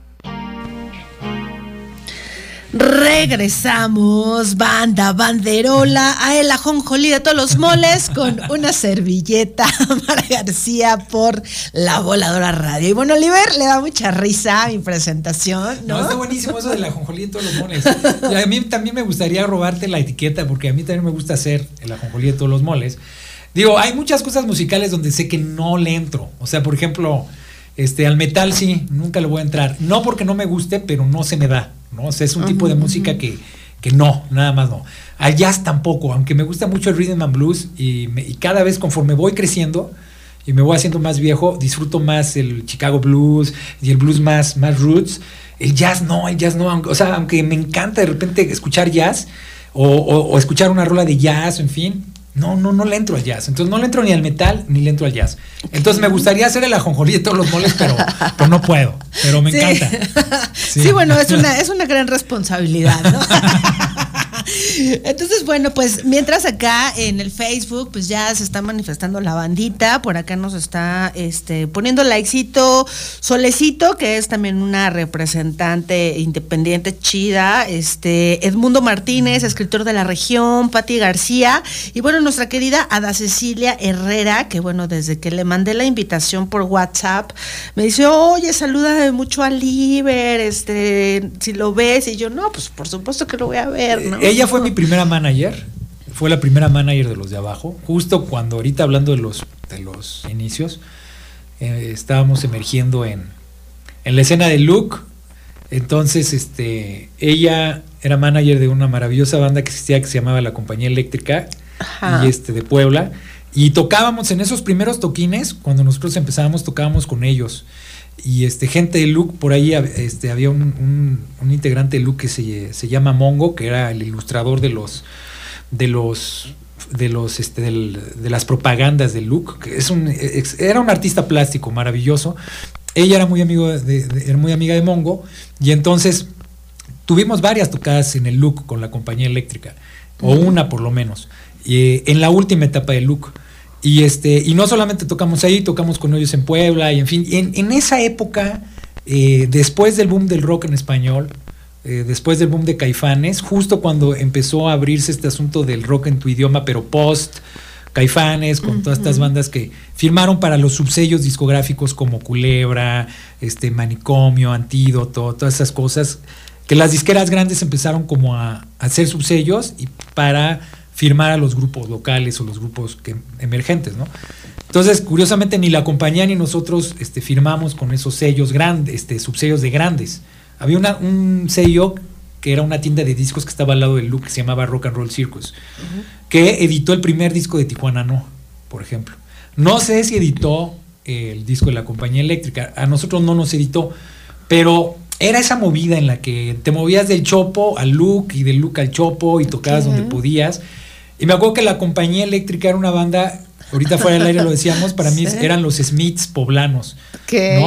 [SPEAKER 12] Regresamos, banda banderola, a el ajonjolí de todos los moles con una servilleta. Mara García por La Voladora Radio. Y bueno, Oliver, le da mucha risa a mi presentación, ¿no?
[SPEAKER 13] No, está buenísimo eso del ajonjolí de todos los moles. Y a mí también me gustaría robarte la etiqueta, porque a mí también me gusta hacer el ajonjolí de todos los moles. Digo, hay muchas cosas musicales donde sé que no le entro. O sea, por ejemplo, al metal sí, nunca le voy a entrar. No porque no me guste, pero no se me da, ¿no? O sea, es un tipo de música que no, nada más no. Al jazz tampoco, aunque me gusta mucho el rhythm and blues y cada vez conforme voy creciendo y me voy haciendo más viejo, disfruto más el Chicago blues y el blues más roots. El jazz no, o sea, aunque me encanta de repente escuchar jazz o escuchar una rola de jazz, en fin, no le entro al jazz. Entonces no le entro ni al metal ni le entro al jazz. Entonces me gustaría hacer el ajonjolí de todos los moles, pero no puedo. Pero me encanta.
[SPEAKER 12] Sí, bueno, es una gran responsabilidad, ¿no? Entonces, bueno, pues mientras acá en el Facebook, pues ya se está manifestando la bandita. Por acá nos está poniendo likecito Solecito, que es también una representante independiente chida, Edmundo Martínez, escritor de La Región, Pati García, y bueno, nuestra querida Ada Cecilia Herrera, que bueno, desde que le mandé la invitación por WhatsApp, me dice, oye, saluda mucho a Liber, si lo ves, y yo, no, pues por supuesto que lo voy a ver, ¿no?
[SPEAKER 13] Ella fue mi primera manager, fue la primera manager de los de abajo, justo cuando ahorita hablando de los inicios, estábamos emergiendo en en la escena de Luke. Entonces, ella era manager de una maravillosa banda que existía, que se llamaba La Compañía Eléctrica, y de Puebla, y tocábamos en esos primeros toquines. Cuando nosotros empezábamos, tocábamos con ellos, y gente de Luke, por ahí había un integrante de Luke que se llama Mongo, que era el ilustrador de las propagandas de Luke, que era un artista plástico maravilloso. Ella era muy amiga de Mongo, y entonces tuvimos varias tocadas en el Luke con La Compañía Eléctrica, o una por lo menos, en la última etapa de Luke. Y no solamente tocamos ahí, tocamos con ellos en Puebla, y en fin, en esa época, después del boom del rock en español, después del boom de Caifanes, justo cuando empezó a abrirse este asunto del rock en tu idioma, pero post Caifanes, con todas estas bandas que firmaron para los subsellos discográficos como Culebra, Manicomio, Antídoto, todas esas cosas, que las disqueras grandes empezaron como a hacer subsellos y para firmar a los grupos locales o los grupos emergentes, ¿no? Entonces, curiosamente, ni la compañía ni nosotros firmamos con esos sellos grandes, subsellos de grandes. Había un sello que era una tienda de discos que estaba al lado del Luke, que se llamaba Rock and Roll Circus, que editó el primer disco de Tijuana No, por ejemplo. No sé si editó el disco de La Compañía Eléctrica, a nosotros no nos editó, pero era esa movida en la que te movías del Chopo al Luke y del Luke al Chopo y tocabas donde podías. Y me acuerdo que La Compañía Eléctrica era una banda, ahorita fuera del aire lo decíamos, para mí eran los Smiths poblanos, ¿no?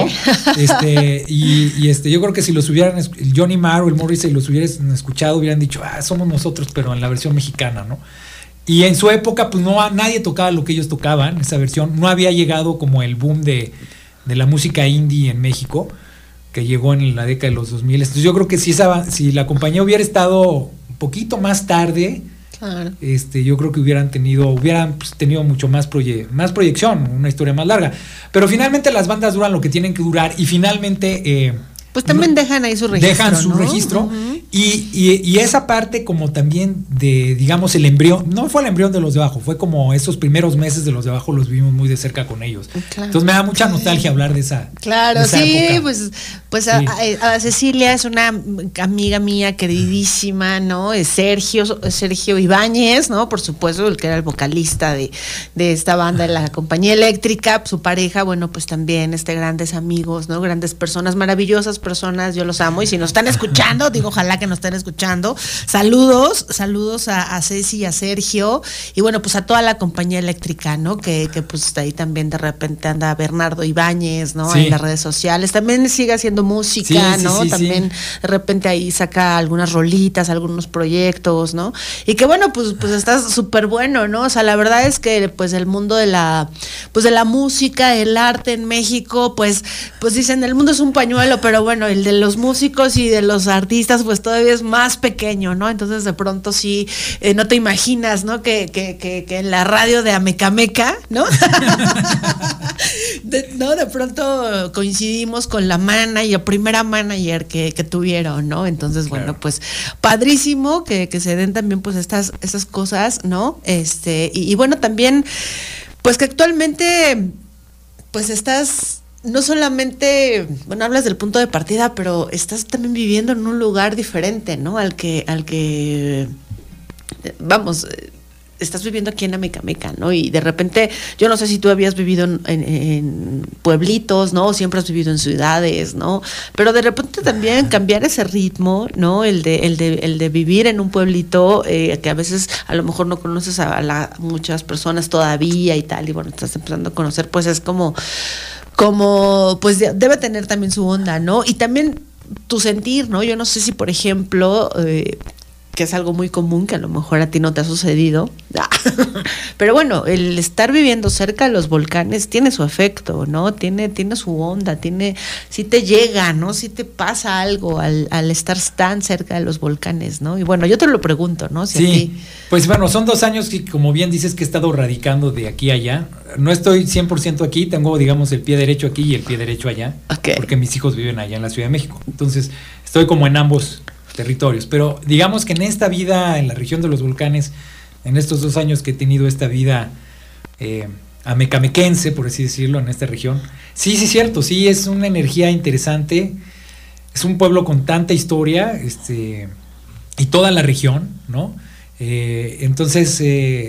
[SPEAKER 13] Yo creo que si los hubieran, el Johnny Marr o el Morrissey los hubieran escuchado, hubieran dicho, somos nosotros, pero en la versión mexicana, ¿no? Y en su época, pues nadie tocaba lo que ellos tocaban, esa versión. No había llegado como el boom de la música indie en México, que llegó en la década de los 2000. Entonces yo creo que si la compañía hubiera estado un poquito más tarde, claro, yo creo que hubieran tenido mucho más proyección, una historia más larga. Pero finalmente las bandas duran lo que tienen que durar, y finalmente
[SPEAKER 12] pues también dejan ahí su registro.
[SPEAKER 13] Dejan su registro. Y esa parte como también de, digamos, el embrión, no fue el embrión de Los de Abajo, fue como esos primeros meses de Los de Abajo los vivimos muy de cerca con ellos. Claro. Entonces me da mucha nostalgia hablar de esa.
[SPEAKER 12] Claro,
[SPEAKER 13] de esa época.
[SPEAKER 12] Pues sí. A Cecilia es una amiga mía queridísima, ¿no? Es Sergio Ibáñez, ¿no? Por supuesto, el que era el vocalista de esta banda de La Compañía Eléctrica, su pareja, bueno, pues también grandes amigos, ¿no? Grandes personas, maravillosas personas, yo los amo, y si nos están escuchando, digo, ojalá que nos estén escuchando, saludos a Ceci y a Sergio, y bueno, pues a toda La Compañía Eléctrica, ¿no? Que pues ahí también de repente anda Bernardo Ibáñez, ¿no? Sí. En las redes sociales, también sigue haciendo música, ¿no? También de repente ahí saca algunas rolitas, algunos proyectos, ¿no? Y que bueno, pues está súper bueno, ¿no? O sea, la verdad es que pues el mundo de la música, el arte en México, pues dicen, el mundo es un pañuelo, pero bueno, el de los músicos y de los artistas pues todavía es más pequeño, ¿no? Entonces de pronto sí, no te imaginas, ¿no? Que en la radio de Amecameca, ¿no? De pronto coincidimos con la primera manager que tuvieron, ¿no? Entonces, claro, bueno, pues padrísimo que se den también pues esas cosas, ¿no? Y bueno, también pues que actualmente pues estás no solamente, bueno, hablas del punto de partida, pero estás también viviendo en un lugar diferente, ¿no? Al que vamos, estás viviendo aquí en Amecameca, ¿no? Y de repente, yo no sé si tú habías vivido en pueblitos, ¿no? O siempre has vivido en ciudades, ¿no? Pero de repente también cambiar ese ritmo, ¿no? El de vivir en un pueblito que a veces a lo mejor no conoces a muchas personas todavía y tal, y bueno, estás empezando a conocer, pues es como pues debe tener también su onda, ¿no? Y también tu sentir, ¿no? Yo no sé si, por ejemplo, que es algo muy común, que a lo mejor a ti no te ha sucedido, pero bueno, el estar viviendo cerca de los volcanes tiene su efecto, ¿no? Tiene su onda, sí te llega, ¿no? Sí te pasa algo al estar tan cerca de los volcanes, ¿no? Y bueno, yo te lo pregunto, ¿no? Si
[SPEAKER 13] sí, pues bueno, son 2 años que, como bien dices, que he estado radicando de aquí a allá. No estoy 100% aquí, tengo, digamos, el pie derecho aquí y el pie derecho allá, porque mis hijos viven allá en la Ciudad de México. Entonces, estoy como en ambos territorios, pero digamos que en esta vida en la región de los volcanes, en estos 2 años que he tenido esta vida amecamequense, por así decirlo, en esta región. Sí, cierto, sí, es una energía interesante. Es un pueblo con tanta historia, y toda la región, ¿no? Entonces,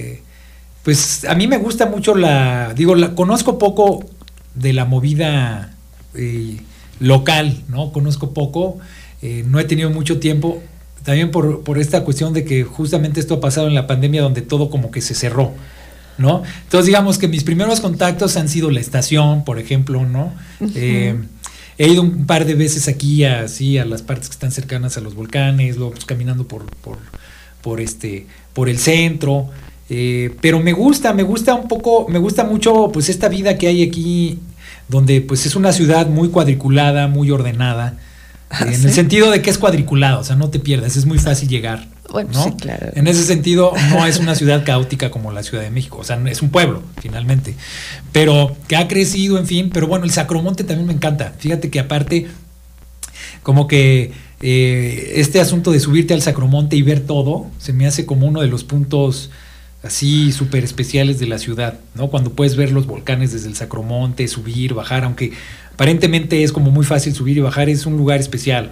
[SPEAKER 13] pues a mí me gusta mucho conozco poco de la movida local, ¿no? Conozco poco, no he tenido mucho tiempo, también por esta cuestión de que justamente esto ha pasado en la pandemia, donde todo como que se cerró, ¿no? Entonces digamos que mis primeros contactos han sido la estación, por ejemplo, ¿no? Uh-huh. He ido un par de veces aquí a las partes que están cercanas a los volcanes, luego pues, caminando por el centro, pero me gusta mucho pues esta vida que hay aquí, donde pues es una ciudad muy cuadriculada, muy ordenada, en el sentido de que es cuadriculado, o sea, no te pierdas, es muy fácil llegar. Bueno, ¿no? Sí, claro. En ese sentido, no es una ciudad caótica como la Ciudad de México, o sea, es un pueblo, finalmente, pero que ha crecido, en fin, pero bueno, el Sacromonte también me encanta. Fíjate que aparte, como que este asunto de subirte al Sacromonte y ver todo, se me hace como uno de los puntos así súper especiales de la ciudad, ¿no? Cuando puedes ver los volcanes desde el Sacromonte, subir, bajar, aunque aparentemente es como muy fácil subir y bajar, es un lugar especial.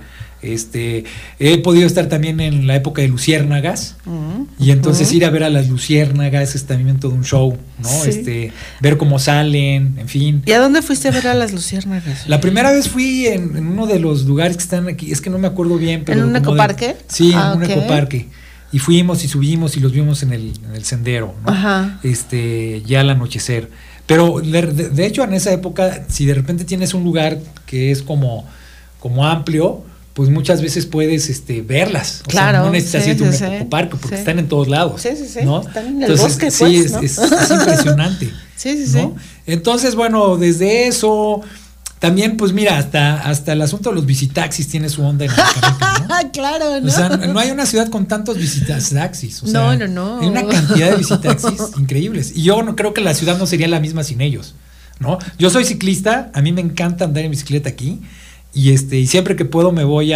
[SPEAKER 13] He podido estar también en la época de luciérnagas, y entonces ir a ver a las luciérnagas es también todo un show, ¿no? Sí. Ver cómo salen, en fin.
[SPEAKER 12] ¿Y a dónde fuiste a ver a las luciérnagas?
[SPEAKER 13] La primera vez fui en uno de los lugares que están aquí, es que no me acuerdo bien, pero
[SPEAKER 12] ¿en un ecoparque?
[SPEAKER 13] Sí, en un ecoparque. Y fuimos y subimos y los vimos en el sendero, ¿no? Ajá. Ya al anochecer. Pero de hecho en esa época, si de repente tienes un lugar que es como amplio, pues muchas veces puedes verlas. O sea, no necesitas irte a un ecoparque, porque están en todos lados. Sí, ¿no? Están en el bosque, sí, pues, ¿no? es impresionante. ¿no? Entonces, bueno, desde eso, también, pues mira, hasta el asunto de los visitaxis tiene su onda en Amecameca, ¿no?
[SPEAKER 12] Claro, ¿no?
[SPEAKER 13] O sea, no hay una ciudad con tantos visitaxis. O sea,
[SPEAKER 12] no.
[SPEAKER 13] Hay una cantidad de visitaxis increíbles. Y yo no creo que la ciudad no sería la misma sin ellos, ¿no? Yo soy ciclista, a mí me encanta andar en bicicleta aquí. Y siempre que puedo me voy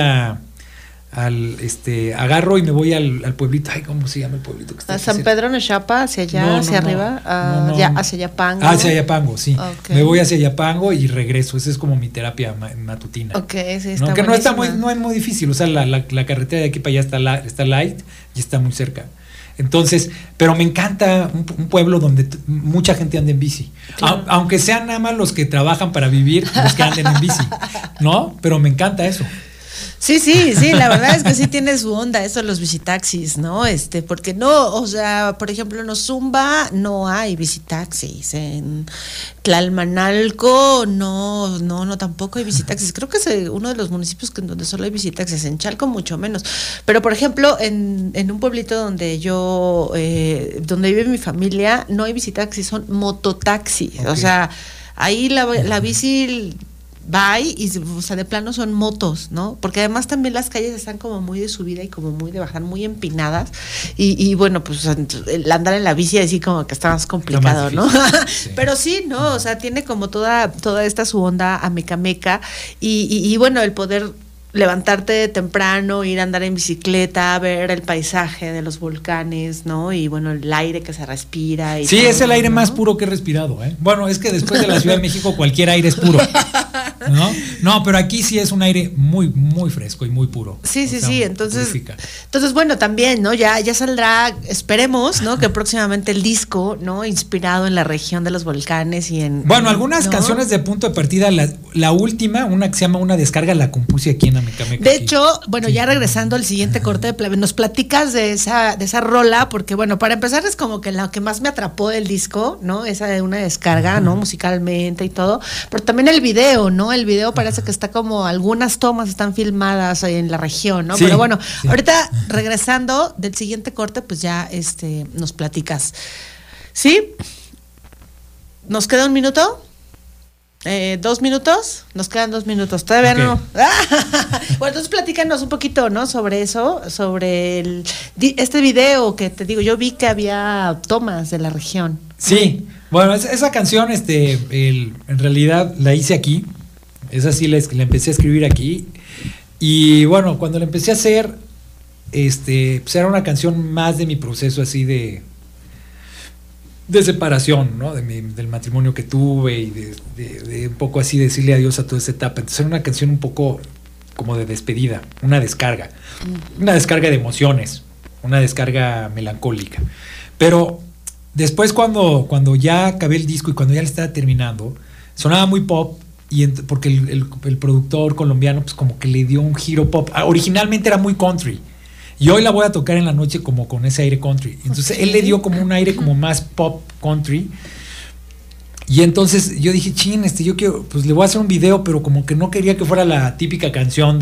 [SPEAKER 13] agarro y me voy al pueblito. Ay, ¿cómo se llama el pueblito que está?
[SPEAKER 12] ¿A San Pedro Nechapa, hacia allá, hacia arriba? Hacia Yapango.
[SPEAKER 13] Hacia Yapango, sí. Okay. Me voy hacia Yapango y regreso. Esa es como mi terapia matutina.
[SPEAKER 12] Ok, sí, está
[SPEAKER 13] que no es muy difícil. O sea, la carretera de aquí para allá está light y está muy cerca. Entonces, pero me encanta un pueblo donde mucha gente anda en bici. Claro. Aunque sean nada más los que trabajan para vivir, los que anden en bici, ¿no? Pero me encanta eso.
[SPEAKER 12] Sí, la verdad es que sí tiene su onda eso, los visitaxis, ¿no? Porque no, o sea, por ejemplo, en Ozumba no hay visitaxis, en Tlalmanalco no, tampoco hay visitaxis. Creo que es uno de los municipios donde solo hay visitaxis, en Chalco mucho menos. Pero, por ejemplo, en un pueblito donde donde vive mi familia, no hay visitaxis, son mototaxis. Okay. O sea, ahí la bici va y, o sea, de plano son motos, ¿no? Porque además también las calles están como muy de subida y como muy de bajada, muy empinadas, y bueno, pues el andar en la bici así como que está más complicado, está más difícil, ¿no? Sí. Pero sí, ¿no? O sea, tiene como toda esta su onda amecameca, y bueno, el poder levantarte temprano, ir a andar en bicicleta, ver el paisaje de los volcanes, ¿no? Y bueno, el aire que se respira. Y
[SPEAKER 13] sí,
[SPEAKER 12] todo,
[SPEAKER 13] es el aire más puro que he respirado, ¿eh? Bueno, es que después de la Ciudad de México cualquier aire es puro, ¿no? No, pero aquí sí es un aire muy, muy fresco y muy puro.
[SPEAKER 12] Sí, entonces bueno, también, ¿no? Ya saldrá, esperemos, ¿no? Que próximamente el disco, ¿no? Inspirado en la región de los volcanes y en...
[SPEAKER 13] Bueno, algunas canciones de punto de partida, la última, una que se llama Una Descarga, la compuse aquí en Amecameca.
[SPEAKER 12] De hecho, bueno, ya regresando al siguiente corte de nos platicas de esa rola, porque bueno, para empezar es como que la que más me atrapó del disco, ¿no? Esa de Una Descarga, ¿no? Musicalmente y todo, pero también el video, ¿no? El video parece que está como algunas tomas están filmadas en la región, ¿no? Sí, pero bueno, ahorita regresando del siguiente corte, pues ya nos platicas. ¿Sí? ¿Nos queda un minuto? 2 minutos, nos quedan 2 minutos, todavía okay. No. Bueno, entonces platícanos un poquito, ¿no? Sobre eso, sobre este video que te digo, yo vi que había tomas de la región.
[SPEAKER 13] Sí, bueno, esa canción, en realidad la hice aquí, esa sí la empecé a escribir aquí, y bueno, cuando la empecé a hacer, pues era una canción más de mi proceso así de de separación, ¿no? Del matrimonio que tuve y de un poco así decirle adiós a toda esa etapa. Entonces era una canción un poco como de despedida, una descarga de emociones, una descarga melancólica. Pero después cuando ya acabé el disco y cuando ya le estaba terminando, sonaba muy pop, porque el productor colombiano pues como que le dio un giro pop. Originalmente era muy country. Y hoy la voy a tocar en la noche como con ese aire country. Entonces él le dio como un aire como más pop country. Y entonces yo dije, chin, yo quiero, pues le voy a hacer un video, pero como que no quería que fuera la típica canción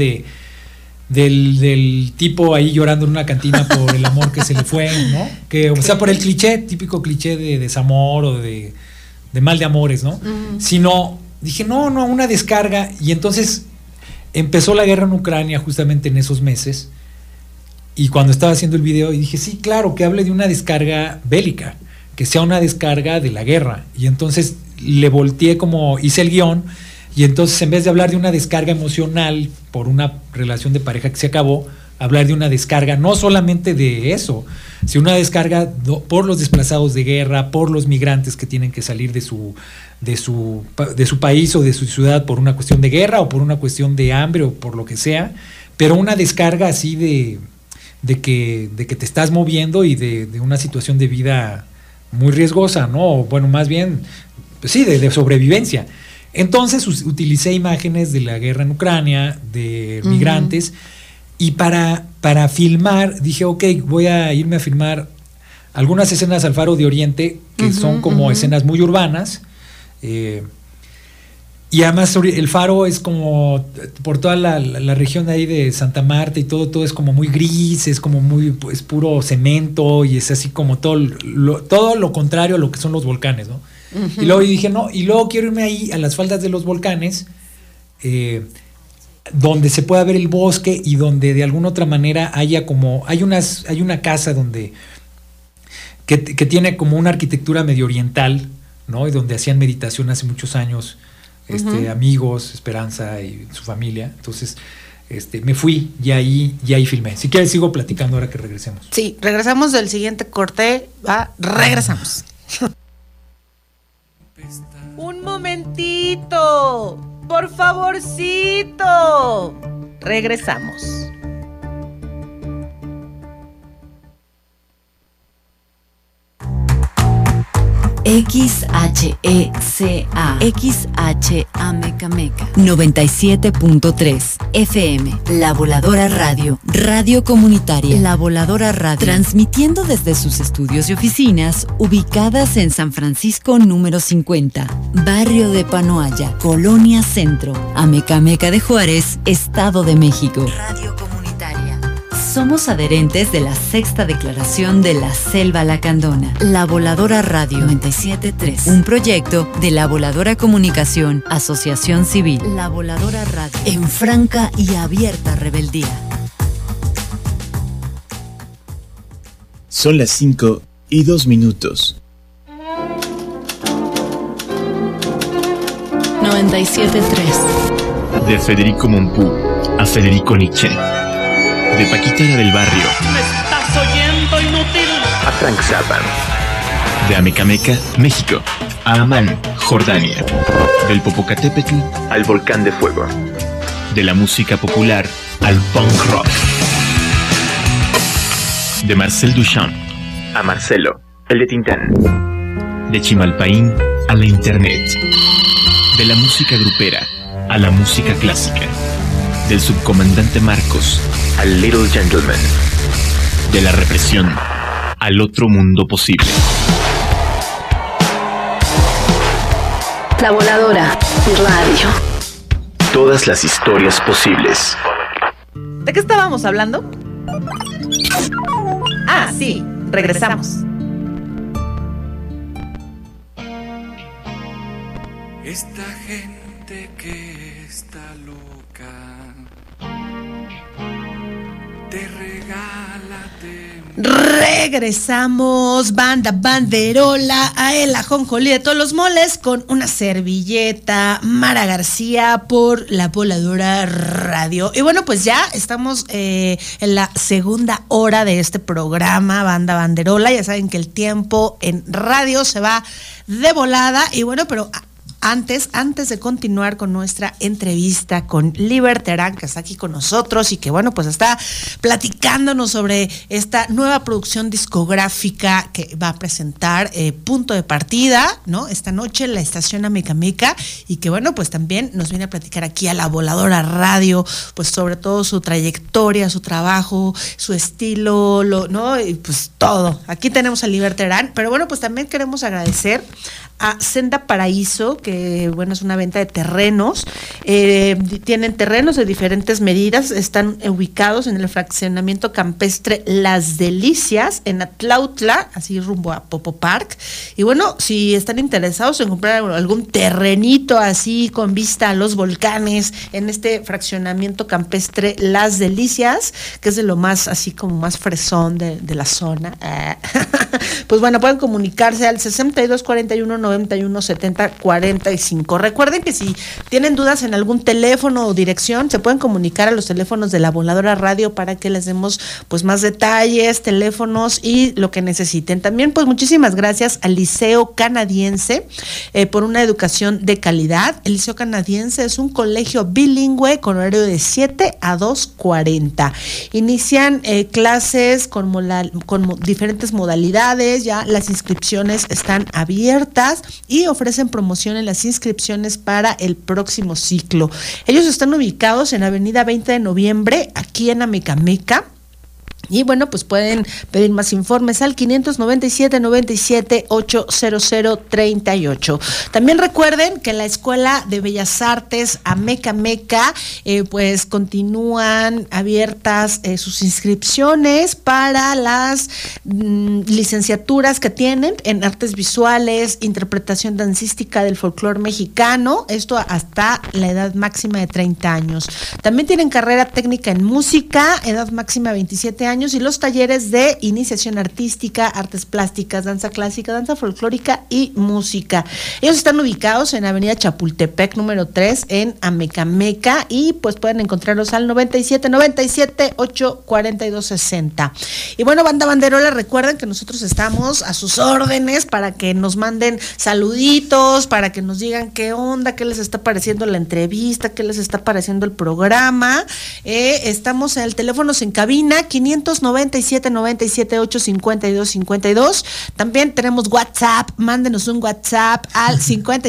[SPEAKER 13] del tipo ahí llorando en una cantina por el amor que se le fue, ¿no? O sea, por el típico cliché de desamor o de mal de amores, ¿no? Sino, dije, no, una descarga. Y entonces empezó la guerra en Ucrania justamente en esos meses. Y cuando estaba haciendo el video, y dije, sí, claro, que hable de una descarga bélica, que sea una descarga de la guerra. Y entonces le volteé, como hice el guión, y entonces en vez de hablar de una descarga emocional por una relación de pareja que se acabó, hablar de una descarga no solamente de eso, sino una descarga por los desplazados de guerra, por los migrantes que tienen que salir de su país o de su ciudad por una cuestión de guerra o por una cuestión de hambre o por lo que sea, pero una descarga así de que te estás moviendo y de una situación de vida muy riesgosa, ¿no? Bueno, más bien, pues sí, de sobrevivencia. Entonces utilicé imágenes de la guerra en Ucrania, de migrantes, y para filmar, dije, ok, voy a irme a filmar algunas escenas al Faro de Oriente, que son como escenas muy urbanas, y además el Faro es como por toda la región de ahí de Santa Marta y todo es como muy gris, es como muy, es puro cemento y es así como todo lo contrario a lo que son los volcanes, ¿no? Y luego dije, no, y luego quiero irme ahí a las faldas de los volcanes, donde se pueda ver el bosque y donde de alguna otra manera hay una casa que tiene como una arquitectura medio oriental, ¿no? Y donde hacían meditación hace muchos años. Amigos, Esperanza y su familia. Entonces, me fui y ahí filmé. Si quieres sigo platicando ahora que regresemos.
[SPEAKER 12] Sí, regresamos del siguiente corte. Regresamos.
[SPEAKER 3] Un momentito, por favorcito. Regresamos.
[SPEAKER 4] XHECA Meca 97.3 FM La Voladora Radio, radio comunitaria. La Voladora Radio, transmitiendo desde sus estudios y oficinas ubicadas en San Francisco número 50, barrio de Panoaya, Colonia Centro, Amecameca de Juárez, Estado de México. Radio comunitaria. Somos adherentes de la Sexta Declaración de la Selva Lacandona. La Voladora Radio 97.3, un proyecto de La Voladora Comunicación, Asociación Civil. La Voladora Radio, en franca y abierta rebeldía.
[SPEAKER 8] Son las 5:02.
[SPEAKER 15] 97.3.
[SPEAKER 16] De Federico Mompou a Federico Nietzsche. De Paquita la del Barrio.
[SPEAKER 17] ¿Me estás oyendo, inútil?
[SPEAKER 16] A Frank Zappa. De Amecameca, México, a Amán, Jordania. Del Popocatépetl al Volcán de Fuego. De la música popular al punk rock. De Marcel Duchamp a Marcelo, el de Tintán. De Chimalpaín a la internet. De la música grupera a la música clásica. Del subcomandante Marcos al Little Gentleman. De la represión al otro mundo posible.
[SPEAKER 15] La Voladora Radio.
[SPEAKER 16] Todas las historias posibles.
[SPEAKER 3] ¿De qué estábamos hablando? Ah, sí, regresamos.
[SPEAKER 6] Esta gente que está loca te regala temor.
[SPEAKER 12] Regresamos, banda banderola, a el ajonjolí de todos los moles con una servilleta, Mara García por La Voladora Radio. Y bueno, pues ya estamos en la segunda hora de este programa, banda banderola. Ya saben que el tiempo en radio se va de volada. Y bueno, pero antes de continuar con nuestra entrevista con Liber Terán, que está aquí con nosotros y que bueno, pues está platicándonos sobre esta nueva producción discográfica que va a presentar Punto de Partida, ¿no? Esta noche en la estación Amecameca, y que bueno, pues también nos viene a platicar aquí a La Voladora Radio, pues sobre todo su trayectoria, su trabajo, su estilo, ¿no? Y pues todo. Aquí tenemos a Liber Terán, pero bueno, pues también queremos agradecer a Senda Paraíso, que bueno, es una venta de terrenos. Tienen terrenos de diferentes medidas, están ubicados en el fraccionamiento campestre Las Delicias, en Atlautla, así rumbo a Popo Park. Y bueno, si están interesados en comprar algún terrenito así con vista a los volcanes en este fraccionamiento campestre Las Delicias, que es de lo más así como más fresón de la zona, pues bueno, pueden comunicarse al 6241-9170-45. Recuerden que si tienen dudas en algún teléfono o dirección, se pueden comunicar a los teléfonos de La Voladora Radio para que les demos pues más detalles, teléfonos y lo que necesiten. También pues muchísimas gracias al Liceo Canadiense por una educación de calidad. El Liceo Canadiense es un colegio bilingüe con horario de 7 a 2:40. Inician clases con diferentes modalidades, ya las inscripciones están abiertas y ofrecen promoción en las inscripciones para el próximo ciclo. Ellos están ubicados en Avenida 20 de Noviembre, aquí en Amecameca. Y bueno, pues pueden pedir más informes al 597-97-800-38. También recuerden que la Escuela de Bellas Artes Amecameca, pues continúan abiertas sus inscripciones para las licenciaturas que tienen en artes visuales, interpretación dancística del folclore mexicano, esto hasta la edad máxima de 30 años. También tienen carrera técnica en música, edad máxima 27 años, y los talleres de iniciación artística, artes plásticas, danza clásica, danza folclórica y música. Ellos están ubicados en Avenida Chapultepec número 3 en Amecameca, y pues pueden encontrarlos al 97-842-60. Y bueno, banda banderola, recuerden que nosotros estamos a sus órdenes para que nos manden saluditos, para que nos digan qué onda, qué les está pareciendo la entrevista, qué les está pareciendo el programa. Estamos en el teléfonos en cabina 597-97-852-52. También tenemos WhatsApp, mándenos un WhatsApp al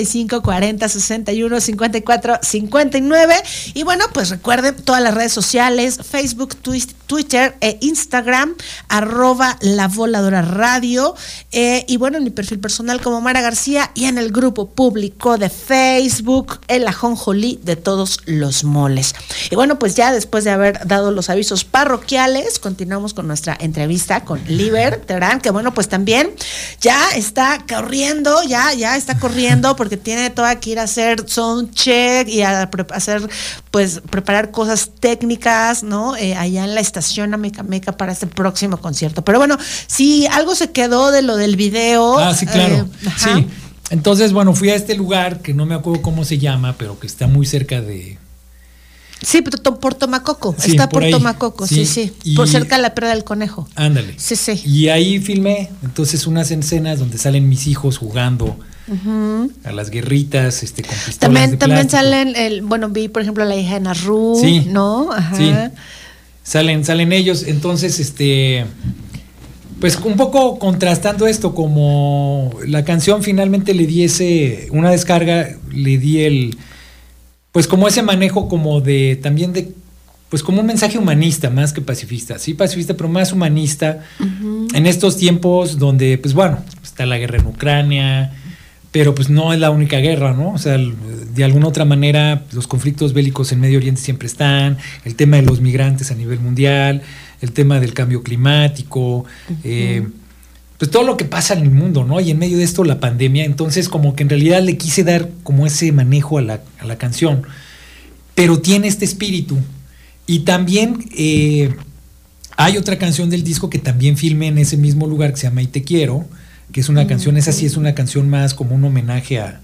[SPEAKER 12] 5540-61-54-59. Y bueno, pues recuerden todas las redes sociales, Facebook, Twitter e Instagram, @La Voladora Radio. Y bueno, en mi perfil personal como Mara García, y en el grupo público de Facebook, El Ajonjolí de Todos los Moles. Y bueno, pues ya después de haber dado los avisos parroquiales, continuamos con nuestra entrevista con Liber Terán, que bueno, pues también ya está corriendo, ya está corriendo porque tiene toda que ir a hacer soundcheck y a preparar cosas técnicas, ¿no? Allá en la estación Amecameca para este próximo concierto. Pero bueno, si algo se quedó de lo del video.
[SPEAKER 13] Ah, sí, claro. Sí. Entonces, bueno, fui a este lugar que no me acuerdo cómo se llama, pero que está muy cerca de...
[SPEAKER 12] Sí, por Tomacoco,
[SPEAKER 13] sí,
[SPEAKER 12] está por
[SPEAKER 13] ahí.
[SPEAKER 12] Tomacoco, sí, por cerca de la Perla del Conejo.
[SPEAKER 13] Ándale.
[SPEAKER 12] Sí.
[SPEAKER 13] Y ahí filmé, entonces, unas escenas donde salen mis hijos jugando a las guerritas, con pistolas
[SPEAKER 12] también salen, vi por ejemplo a la hija de Narru,
[SPEAKER 13] sí,
[SPEAKER 12] ¿no? Ajá.
[SPEAKER 13] Sí, salen ellos, entonces, pues un poco contrastando esto, como la canción finalmente le di una descarga, le di pues como ese manejo como también pues como un mensaje humanista más que pacifista, sí pacifista pero más humanista, en estos tiempos donde pues bueno, está la guerra en Ucrania, pero pues no es la única guerra, ¿no? O sea, de alguna otra manera los conflictos bélicos en Medio Oriente siempre están, el tema de los migrantes a nivel mundial, el tema del cambio climático, pues todo lo que pasa en el mundo, ¿no? Y en medio de esto la pandemia, entonces como que en realidad le quise dar como ese manejo a la canción, pero tiene este espíritu. Y también Hay otra canción del disco que también filmé en ese mismo lugar que se llama Y Te Quiero, que es una canción, esa sí es una canción más como un homenaje a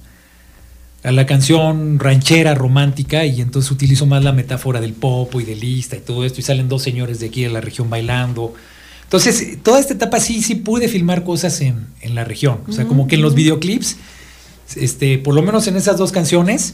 [SPEAKER 13] la canción ranchera romántica, y entonces utilizo más la metáfora del popo y de lista y todo esto, y salen 2 señores de aquí de la región bailando. Entonces, toda esta etapa sí pude filmar cosas en la región. O sea, como que en los videoclips, por lo menos en esas 2 canciones,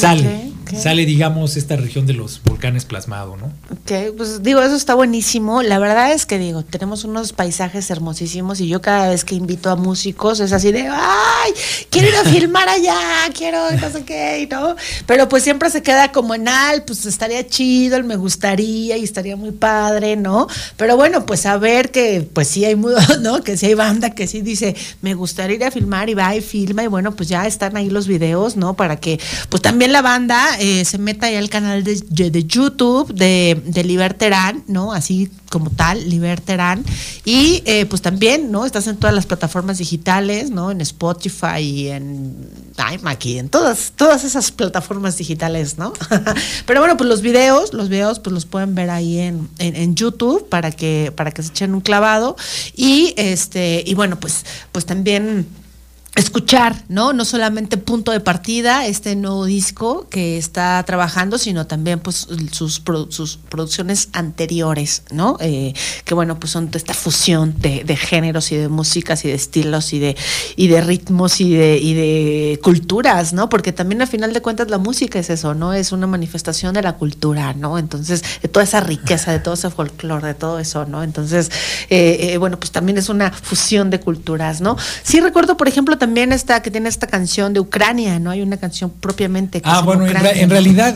[SPEAKER 13] sale, digamos, esta región de los volcanes plasmado, ¿no?
[SPEAKER 12] Ok, pues digo, eso está buenísimo. La verdad es que digo, tenemos unos paisajes hermosísimos, y yo cada vez que invito a músicos es así de, ¡ay! Quiero ir a filmar allá, quiero no sé qué, ¿no? Pero pues siempre se queda como en pues estaría chido, me gustaría y estaría muy padre, ¿no? Pero bueno, pues a ver que pues sí hay, ¿no? Que sí hay banda que sí dice, me gustaría ir a filmar, y va y filma, y bueno, pues ya están ahí los videos, ¿no? Para que pues también la banda se meta ahí al canal de YouTube de Liberterán, ¿no? Así como tal, Liberterán. Y pues también, ¿no? Estás en todas las plataformas digitales, ¿no? En Spotify y en iMac y en todas esas plataformas digitales, ¿no? Pero bueno, pues los videos pues los pueden ver ahí en YouTube para que se echen un clavado. Y bueno, pues también escuchar, ¿no? No solamente Punto de Partida, este nuevo disco que está trabajando, sino también pues sus producciones anteriores, ¿no? Que bueno, pues son esta fusión de géneros y de músicas y de estilos y de ritmos y de culturas, ¿no? Porque también al final de cuentas la música es eso, ¿no? Es una manifestación de la cultura, ¿no? Entonces, de toda esa riqueza, de todo ese folclore, de todo eso, ¿no? Entonces, bueno, pues también es una fusión de culturas, ¿no? Sí recuerdo, por ejemplo, también que tiene esta canción de Ucrania, ¿no? Hay una canción propiamente que
[SPEAKER 13] bueno, Ucrania, en realidad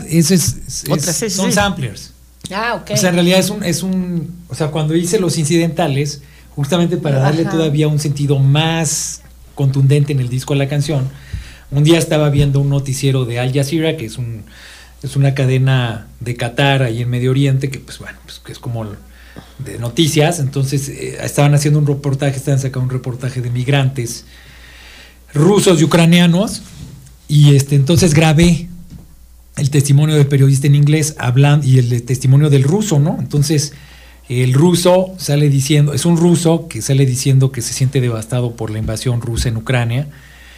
[SPEAKER 13] son samplers.
[SPEAKER 12] Ok.
[SPEAKER 13] O sea, en realidad o sea, cuando hice los incidentales, justamente para darle todavía un sentido más contundente en el disco a la canción, un día estaba viendo un noticiero de Al Jazeera, que es una cadena de Qatar ahí en Medio Oriente, que pues bueno, pues que es como de noticias. Entonces estaban sacando un reportaje de migrantes rusos y ucranianos, y entonces grabé el testimonio del periodista en inglés hablando y el testimonio del ruso, ¿no? Entonces el ruso sale diciendo, es un ruso que sale diciendo que se siente devastado por la invasión rusa en Ucrania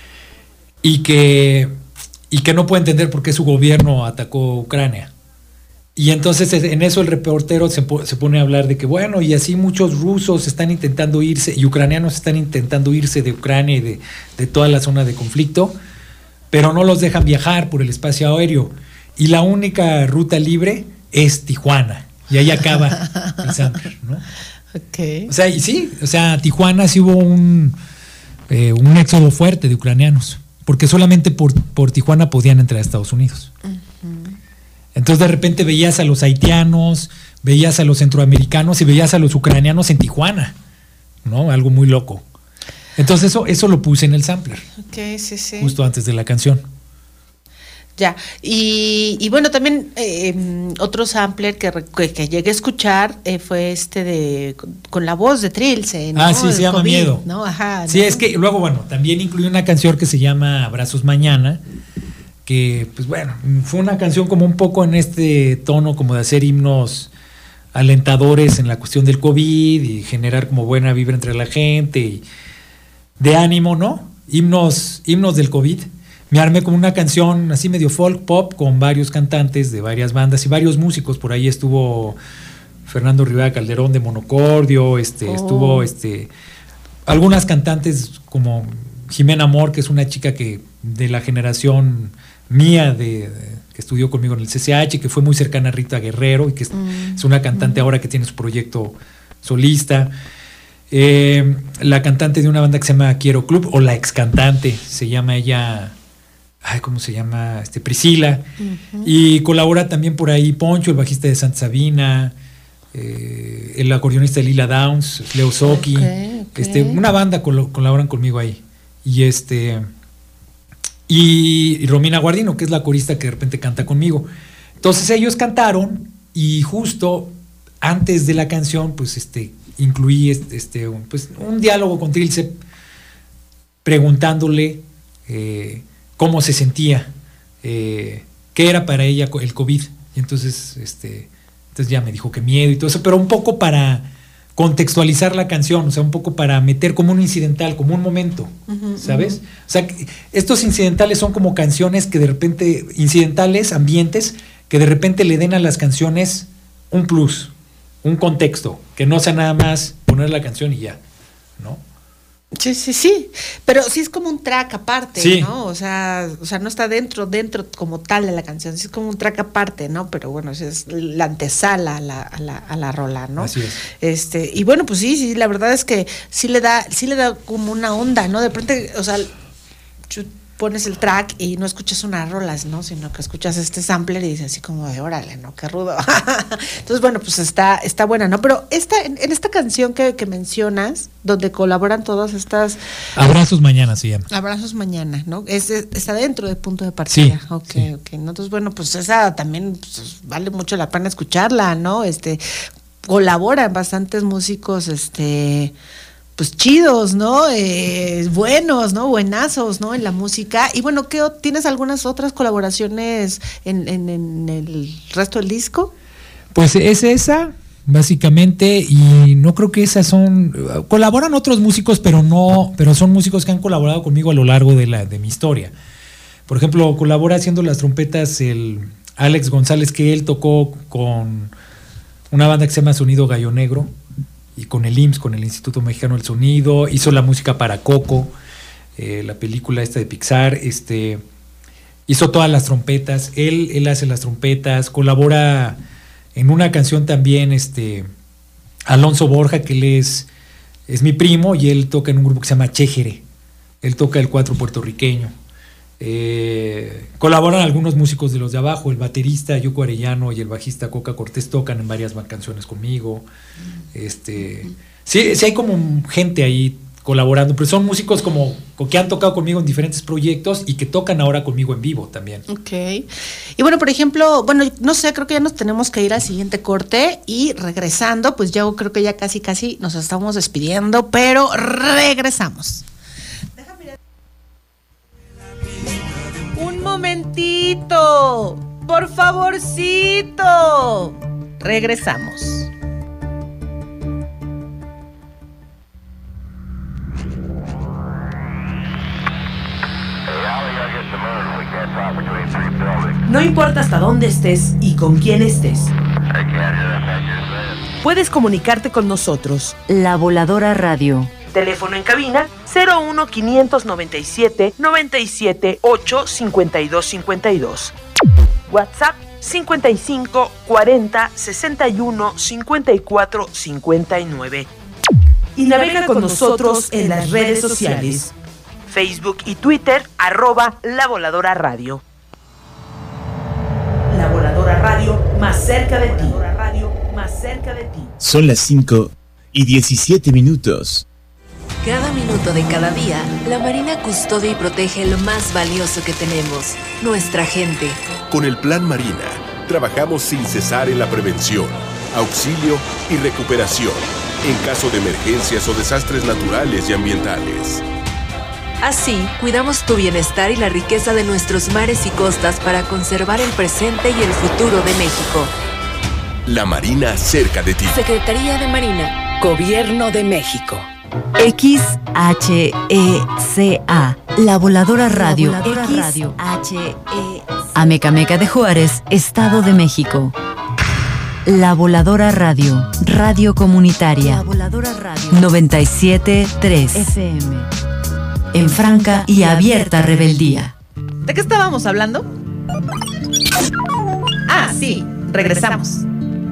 [SPEAKER 13] y que no puede entender por qué su gobierno atacó Ucrania. Y entonces en eso el reportero se pone a hablar de que bueno, y así muchos rusos están intentando irse y ucranianos están intentando irse de Ucrania y de toda la zona de conflicto, pero no los dejan viajar por el espacio aéreo. Y la única ruta libre es Tijuana. Y ahí acaba el sampler, ¿no?
[SPEAKER 12] Okay.
[SPEAKER 13] O sea, y sí, o sea, Tijuana sí hubo un éxodo fuerte de ucranianos, porque solamente por Tijuana podían entrar a Estados Unidos. Entonces de repente veías a los haitianos, veías a los centroamericanos y veías a los ucranianos en Tijuana, ¿no? Algo muy loco. Entonces eso lo puse en el sampler.
[SPEAKER 12] Ok, sí.
[SPEAKER 13] Justo antes de la canción.
[SPEAKER 12] Ya, y bueno, también otro sampler que llegué a escuchar fue con la voz de Trilce, ¿no?
[SPEAKER 13] Sí, se llama COVID, Miedo.
[SPEAKER 12] ¿no? Ajá.
[SPEAKER 13] Sí, ¿no? Es que luego, bueno, también incluí una canción que se llama Abrazos Mañana, que pues bueno, fue una canción como un poco en este tono como de hacer himnos alentadores en la cuestión del COVID y generar como buena vibra entre la gente y de ánimo, ¿no? Himnos del COVID. Me armé como una canción así medio folk pop con varios cantantes de varias bandas y varios músicos. Por ahí estuvo Fernando Rivera Calderón de Monocordio, estuvo algunas cantantes como Jimena Amor, que es una chica que de la generación mía que estudió conmigo en el CCH, que fue muy cercana a Rita Guerrero y que es una cantante ahora que tiene su proyecto solista. La cantante de una banda que se llama Quiero Club, o la ex cantante, se llama ella, ¿cómo se llama? Priscila. Y colabora también por ahí Poncho, el bajista de Santa Sabina, el acordeonista de Lila Downs, Leo Soki. Okay. Una banda colaboran conmigo ahí. Y Romina Guardino, que es la corista que de repente canta conmigo. Entonces ellos cantaron y justo antes de la canción pues incluí un diálogo con Trilce preguntándole cómo se sentía, qué era para ella el COVID. Y entonces ya me dijo que miedo y todo eso, pero un poco para contextualizar la canción, o sea, un poco para meter como un incidental, como un momento, ¿sabes? O sea, estos incidentales son como canciones que de repente, incidentales, ambientes, que de repente le den a las canciones un plus, un contexto, que no sea nada más poner la canción y ya, ¿no?
[SPEAKER 12] Sí, pero sí es como un track aparte,
[SPEAKER 13] sí.
[SPEAKER 12] ¿no? O sea, no está dentro como tal de la canción, sí es como un track aparte, ¿no? Pero bueno, es la antesala a la rola, ¿no?
[SPEAKER 13] Así es.
[SPEAKER 12] Y bueno, pues sí, la verdad es que sí le da como una onda, ¿no? De repente, o sea, pones el track y no escuchas unas rolas, ¿no? Sino que escuchas este sampler y dices así como de órale, ¿no? Qué rudo. Entonces, bueno, pues está buena, ¿no? Pero en esta canción que mencionas, donde colaboran todas estas...
[SPEAKER 13] Abrazos Mañana se llama.
[SPEAKER 12] Abrazos Mañana, ¿no? Está dentro de Punto de Partida.
[SPEAKER 13] Sí.
[SPEAKER 12] Ok. Entonces, bueno, pues esa también pues, vale mucho la pena escucharla, ¿no? Colaboran bastantes músicos, pues chidos, ¿no? Buenos, ¿no? Buenazos, ¿no? En la música. Y bueno, ¿tienes algunas otras colaboraciones en el resto del disco?
[SPEAKER 13] Pues es esa, básicamente, y no creo que esas colaboran otros músicos, pero son músicos que han colaborado conmigo a lo largo de mi historia. Por ejemplo, colabora haciendo las trompetas el Alex González, que él tocó con una banda que se llama Sonido Gallo Negro, y con el IMSS, con el Instituto Mexicano del Sonido, hizo la música para Coco, la película esta de Pixar, hizo todas las trompetas, él hace las trompetas, colabora en una canción también, Alonso Borja, que él es mi primo, y él toca en un grupo que se llama Chéjere, él toca el cuatro puertorriqueño. Colaboran algunos músicos de los de abajo, el baterista Yuko Arellano y el bajista Coca Cortés tocan en varias canciones conmigo. Sí hay como gente ahí colaborando, pero son músicos como que han tocado conmigo en diferentes proyectos y que tocan ahora conmigo en vivo también.
[SPEAKER 12] Ok. Y bueno, por ejemplo, no sé, creo que ya nos tenemos que ir al siguiente corte y regresando, pues yo creo que ya casi nos estamos despidiendo, pero regresamos. Un momentito, por favorcito. Regresamos.
[SPEAKER 3] No importa hasta dónde estés y con quién estés. Puedes comunicarte con nosotros.
[SPEAKER 4] La Voladora Radio.
[SPEAKER 3] Teléfono en cabina 01 597 97 8 52 52. WhatsApp 55 40 61 54 59. Y navega con nosotros en las redes sociales. Facebook y Twitter, @La Voladora Radio. La Voladora Radio, más cerca de ti.
[SPEAKER 8] Son las 5:17.
[SPEAKER 14] Cada minuto de cada día, la Marina custodia y protege lo más valioso que tenemos, nuestra gente.
[SPEAKER 18] Con el Plan Marina, trabajamos sin cesar en la prevención, auxilio y recuperación, en caso de emergencias o desastres naturales y ambientales.
[SPEAKER 14] Así, cuidamos tu bienestar y la riqueza de nuestros mares y costas para conservar el presente y el futuro de México.
[SPEAKER 18] La Marina cerca de ti.
[SPEAKER 14] Secretaría de Marina.
[SPEAKER 15] Gobierno de México.
[SPEAKER 4] XHECA, La Voladora Radio. Amecameca de Juárez, Estado de México. La Voladora Radio, radio comunitaria. La Voladora Radio 97.3 FM. En franca y abierta rebeldía.
[SPEAKER 3] ¿De qué estábamos hablando? Ah, sí, regresamos.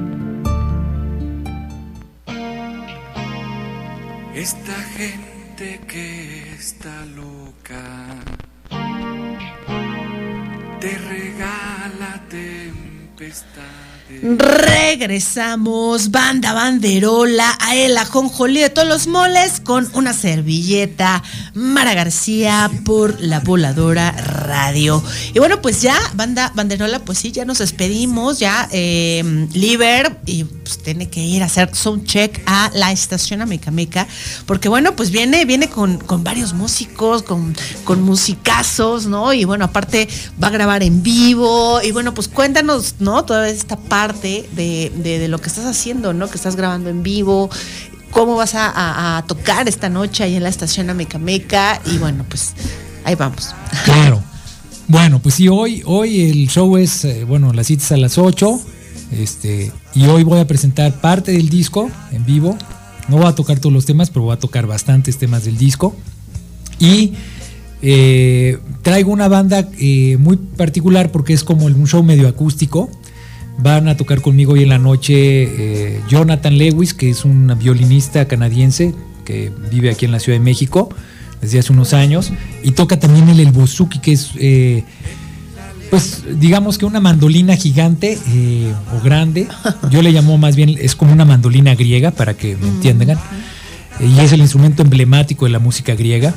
[SPEAKER 6] Esta gente que está loca te regala tempestades.
[SPEAKER 12] Regresamos, banda banderola, a el ajonjolí de todos los moles con una servilleta. Mara García por La Voladora Radio. Y bueno, pues ya, banda banderola, pues sí, ya nos despedimos, ya Liber, y pues tiene que ir a hacer soundcheck a la estación Amecameca, porque bueno, pues viene con varios músicos, con musicazos, ¿no? Y bueno, aparte va a grabar en vivo, y bueno, pues cuéntanos, ¿no? Toda esta parte de lo que estás haciendo, ¿no? Que estás grabando en vivo. cómo vas a tocar esta noche ahí en la estación Amecameca, y bueno, pues ahí vamos.
[SPEAKER 13] Claro. Bueno, pues sí, hoy el show es, la cita es a las 8, y hoy voy a presentar parte del disco en vivo. No voy a tocar todos los temas, pero voy a tocar bastantes temas del disco. Y traigo una banda muy particular porque es como un show medio acústico. Van a tocar conmigo hoy en la noche Jonathan Lewis, que es un violinista canadiense que vive aquí en la Ciudad de México desde hace unos años, y toca también el bouzouki, que es pues digamos que una mandolina gigante o grande. Yo le llamo más bien, es como una mandolina griega, para que me entiendan, y es el instrumento emblemático de la música griega.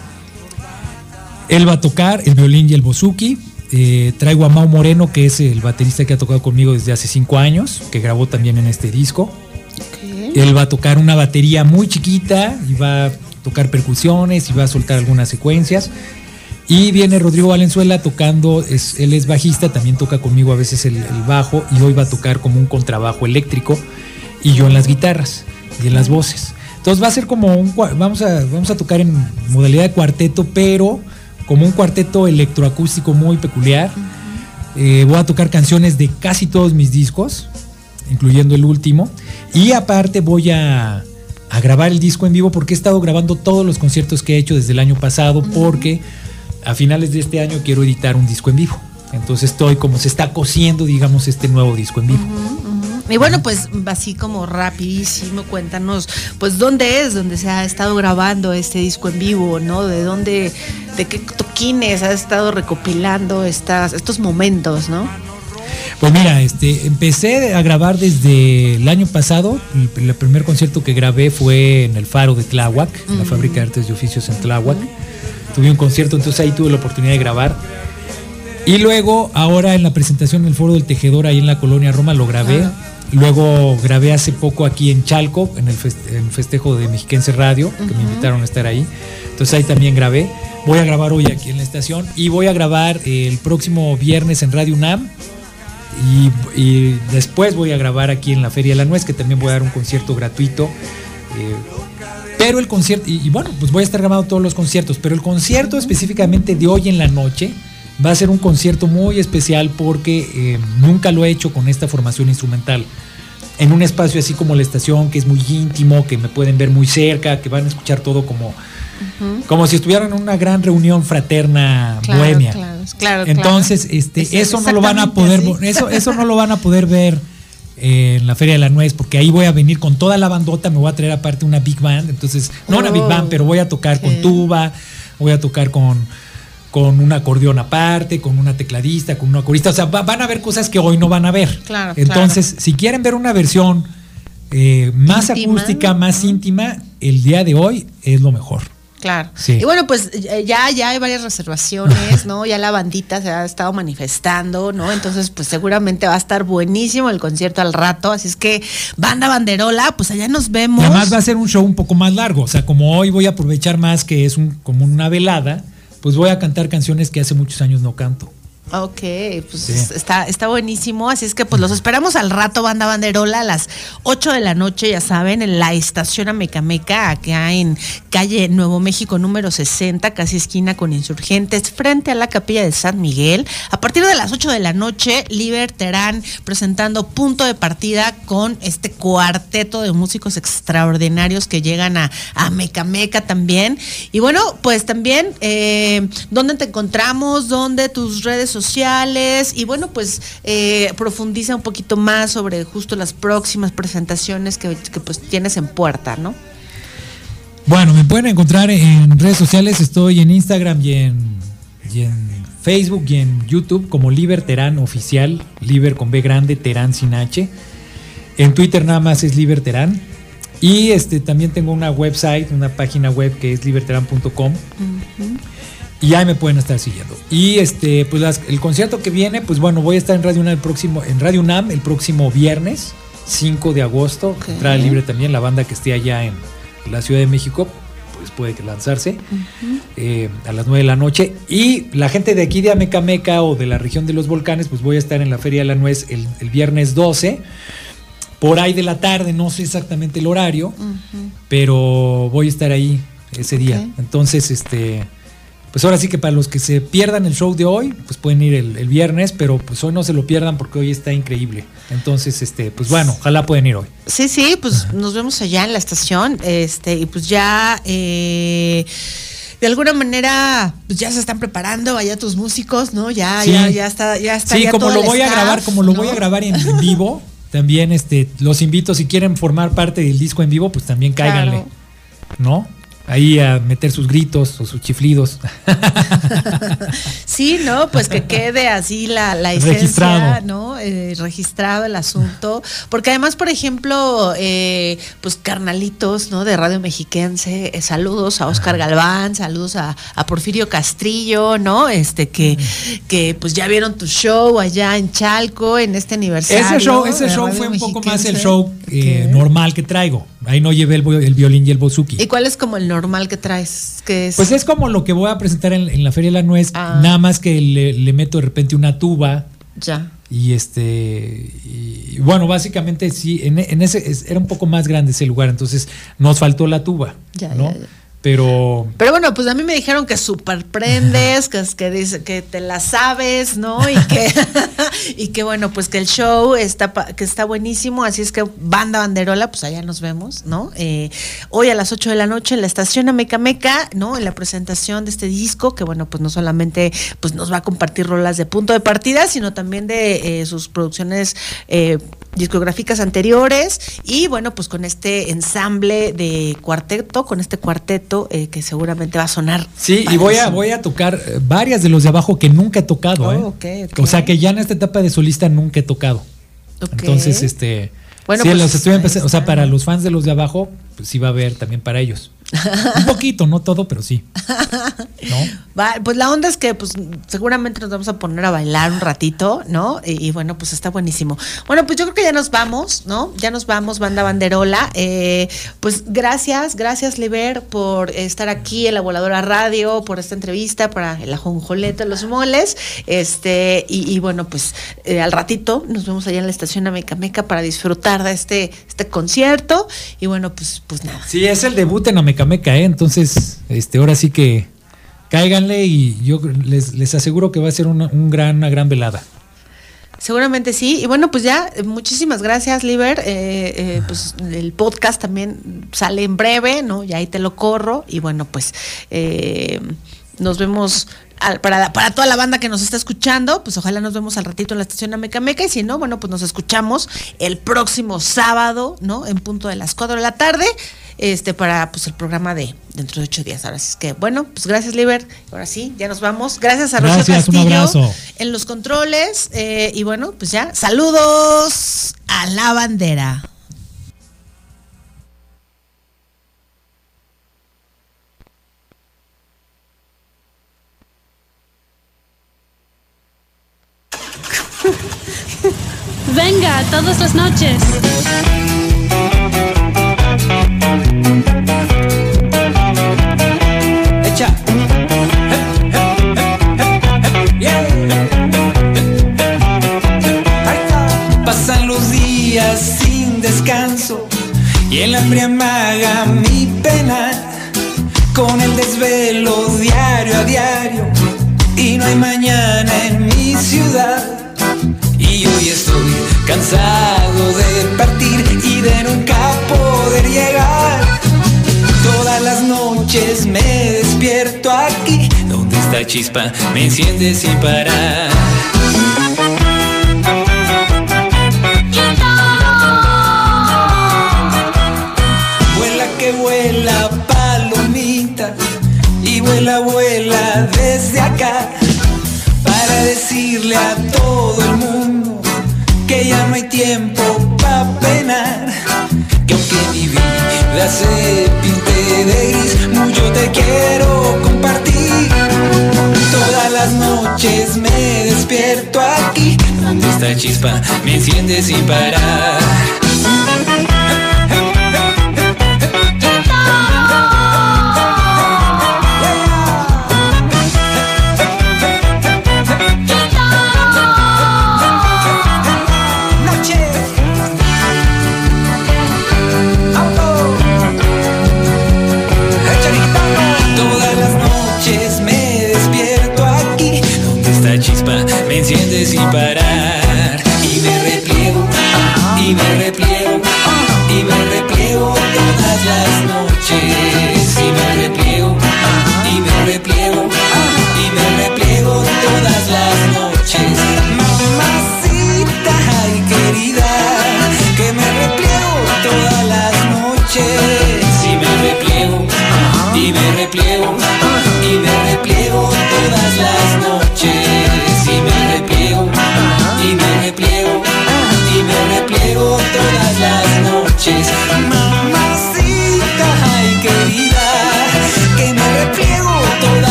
[SPEAKER 13] Él va a tocar el violín y el bouzouki. Traigo a Mau Moreno, que es el baterista que ha tocado conmigo desde hace 5 años, que grabó también en este disco. Okay. Él va a tocar una batería muy chiquita y va a tocar percusiones y va a soltar algunas secuencias. Y viene Rodrigo Valenzuela tocando, él es bajista, también toca conmigo a veces el bajo, y hoy va a tocar como un contrabajo eléctrico, y yo en las guitarras y en las voces. Entonces va a ser como vamos a tocar en modalidad de cuarteto, pero como un cuarteto electroacústico muy peculiar. Voy a tocar canciones de casi todos mis discos, incluyendo el último, y aparte voy a grabar el disco en vivo, porque he estado grabando todos los conciertos que he hecho desde el año pasado, porque a finales de este año quiero editar un disco en vivo. Entonces estoy como se está cociendo, digamos, este nuevo disco en vivo.
[SPEAKER 12] Y bueno, pues así como rapidísimo, cuéntanos, pues dónde se ha estado grabando este disco en vivo, ¿no? De qué toquines has estado recopilando estos momentos, ¿no?
[SPEAKER 13] Pues mira, empecé a grabar desde el año pasado. El primer concierto que grabé fue en el Faro de Tláhuac, en la Fábrica de Artes y Oficios en Tláhuac. Tuve un concierto, entonces ahí tuve la oportunidad de grabar. Y luego, ahora en la presentación en el Foro del Tejedor, ahí en la Colonia Roma, lo grabé. Luego grabé hace poco aquí en Chalco, en el festejo de Mexiquense Radio, que me invitaron a estar ahí. Entonces ahí también grabé. Voy a grabar hoy aquí en la estación, y voy a grabar el próximo viernes en Radio UNAM. Y después voy a grabar aquí en la Feria de la Nuez, que también voy a dar un concierto gratuito. Pero el concierto, y bueno, pues voy a estar grabando todos los conciertos, pero el concierto específicamente de hoy en la noche va a ser un concierto muy especial, porque nunca lo he hecho con esta formación instrumental, en un espacio así como la estación, que es muy íntimo, que me pueden ver muy cerca, que van a escuchar todo como si estuvieran en una gran reunión fraterna bohemia.
[SPEAKER 12] Claro.
[SPEAKER 13] Entonces, eso no lo van a poder, eso no lo van a poder ver en la Feria de la Nuez, porque ahí voy a venir con toda la bandota. Me voy a traer aparte una big band, entonces no una big band, pero voy a tocar con tuba, voy a tocar con un acordeón aparte, con una tecladista, con una corista. O sea, van a ver cosas que hoy no van a ver.
[SPEAKER 12] Claro.
[SPEAKER 13] Entonces, si quieren ver una versión más acústica, más íntima, el día de hoy es lo mejor.
[SPEAKER 12] Claro.
[SPEAKER 13] Sí.
[SPEAKER 12] Y bueno, pues ya hay varias reservaciones, ¿no? Ya la bandita se ha estado manifestando, ¿no? Entonces, pues seguramente va a estar buenísimo el concierto al rato. Así es que, Banda Banderola, pues allá nos vemos.
[SPEAKER 13] Y además va a ser un show un poco más largo. O sea, como hoy voy a aprovechar más que es como una velada, pues voy a cantar canciones que hace muchos años no canto.
[SPEAKER 12] Ok, pues sí. Está buenísimo, así es que pues los esperamos al rato, Banda Banderola, a las 8 de la noche, ya saben, en la estación Amecameca, acá en calle Nuevo México número 60, casi esquina con Insurgentes, frente a la Capilla de San Miguel. A partir de las 8 de la noche, Liber Terán presentando Punto de Partida con este cuarteto de músicos extraordinarios que llegan a Amecameca también. Y bueno, pues también, ¿dónde te encontramos? ¿Dónde tus redes sociales? Y bueno, pues profundiza un poquito más sobre justo las próximas presentaciones que pues tienes en puerta, ¿no?
[SPEAKER 13] Bueno, me pueden encontrar en redes sociales. Estoy en Instagram y en Facebook y en YouTube como Liber Terán Oficial, Liber con B grande, Terán sin H. En Twitter nada más es Liber Terán. Y también tengo una website, una página web que es liberterán.com. Y ahí me pueden estar siguiendo. Y pues el concierto que viene, pues bueno, voy a estar en Radio UNAM el próximo viernes, 5 de agosto. Okay. Entrada libre también, la banda que esté allá en la Ciudad de México, pues puede lanzarse a las 9 de la noche. Y la gente de aquí de Amecameca o de la región de los volcanes, pues voy a estar en la Feria de la Nuez el viernes 12. por ahí de la tarde, no sé exactamente el horario, pero voy a estar ahí ese día. Entonces, pues ahora sí que para los que se pierdan el show de hoy, pues pueden ir el viernes, pero pues hoy no se lo pierdan porque hoy está increíble. Entonces, pues bueno, ojalá pueden ir hoy.
[SPEAKER 12] Sí, pues nos vemos allá en la estación, y pues ya de alguna manera pues ya se están preparando allá tus músicos, ¿no? Ya está.
[SPEAKER 13] Sí,
[SPEAKER 12] ya
[SPEAKER 13] como
[SPEAKER 12] todo
[SPEAKER 13] lo
[SPEAKER 12] el
[SPEAKER 13] voy
[SPEAKER 12] staff,
[SPEAKER 13] a grabar, voy a grabar en vivo, también los invito, si quieren formar parte del disco en vivo, pues también cáiganle,
[SPEAKER 12] claro,
[SPEAKER 13] ¿no? Ahí a meter sus gritos o sus chiflidos.
[SPEAKER 12] Sí, ¿no? Pues que quede así la esencia,
[SPEAKER 13] registrado,
[SPEAKER 12] ¿no? Registrado el asunto. Porque además, por ejemplo, pues carnalitos, ¿no? De Radio Mexiquense, saludos a Oscar Galván, saludos a Porfirio Castrillo, ¿no? Que pues ya vieron tu show allá en Chalco, en este aniversario.
[SPEAKER 13] Ese show fue un poco más el show normal que traigo. Ahí no llevé el violín y el bouzouki.
[SPEAKER 12] ¿Y cuál es como el normal que traes? ¿Qué es?
[SPEAKER 13] Pues es como lo que voy a presentar en la Feria de la Nuez, nada más que le meto de repente una tuba.
[SPEAKER 12] Ya.
[SPEAKER 13] Y y bueno, básicamente sí, en ese era un poco más grande ese lugar, entonces nos faltó la tuba, ¿no?
[SPEAKER 12] Ya.
[SPEAKER 13] Pero
[SPEAKER 12] bueno, pues a mí me dijeron que super prendes, que dice que te la sabes, ¿no? Y que bueno, pues que el show está buenísimo, así es que Banda Banderola, pues allá nos vemos, ¿no? Hoy a las 8 de la noche en la estación Ameca Meca, ¿no? En la presentación de este disco, que bueno, pues no solamente pues nos va a compartir rolas de Punto de Partida, sino también de sus producciones discográficas anteriores, y bueno, pues con este ensamble de cuarteto, que seguramente va a sonar.
[SPEAKER 13] Sí, y voy a tocar varias de los de abajo que nunca he tocado,
[SPEAKER 12] Okay.
[SPEAKER 13] O sea que ya en esta etapa de solista nunca he tocado. Entonces,
[SPEAKER 12] bueno,
[SPEAKER 13] sí,
[SPEAKER 12] pues,
[SPEAKER 13] los estoy empezando, o sea, para los fans de los de abajo, pues sí va a haber también para ellos. Un poquito, no todo, pero sí. ¿No?
[SPEAKER 12] Pues la onda es que pues seguramente nos vamos a poner a bailar un ratito, ¿no? Y bueno, pues está buenísimo. Bueno, pues yo creo que ya nos vamos, ¿no? Ya nos vamos, Banda Banderola. Pues gracias, Liber, por estar aquí en La Voladora Radio, por esta entrevista para el ajonjolete de los moles. Y bueno, pues al ratito nos vemos allá en la estación Ameca Meca para disfrutar de este concierto. Y bueno, pues nada.
[SPEAKER 13] Sí, es el debut en Ameca Meca, entonces ahora sí que cáiganle, y yo les aseguro que va a ser una gran velada.
[SPEAKER 12] Seguramente sí. Y bueno, pues ya, muchísimas gracias, Liber. Pues el podcast también sale en breve, ¿no? Ya ahí te lo corro. Y bueno, pues nos vemos para toda la banda que nos está escuchando. Pues ojalá nos vemos al ratito en la estación Ameca Meca. Y si no, bueno, pues nos escuchamos el próximo sábado, ¿no? En punto de las 4 de la tarde. Para pues el programa de dentro de 8 días. Ahora sí es que, bueno, pues gracias, Liber. Ahora sí, ya nos vamos. Gracias a Rocío Castillo
[SPEAKER 13] un abrazo
[SPEAKER 12] en los controles. Y bueno, pues ya, saludos a la bandera.
[SPEAKER 19] Venga, todas las noches.
[SPEAKER 6] Pasan los días sin descanso y en la fría amaga mi pena, con el desvelo diario a diario, y no hay mañana en mi ciudad. Y hoy estoy cansado de partir y de nunca poder llegar. Todas las noches me despierto aquí, donde esta chispa me enciende sin parar. Vuela que vuela palomita, y vuela, vuela desde acá, para decirle a todo el mundo que ya no hay tiempo para penar, que aunque mi vida se pinte de gris, mucho te quiero compartir. Todas las noches me despierto aquí, donde esta chispa me enciende sin parar.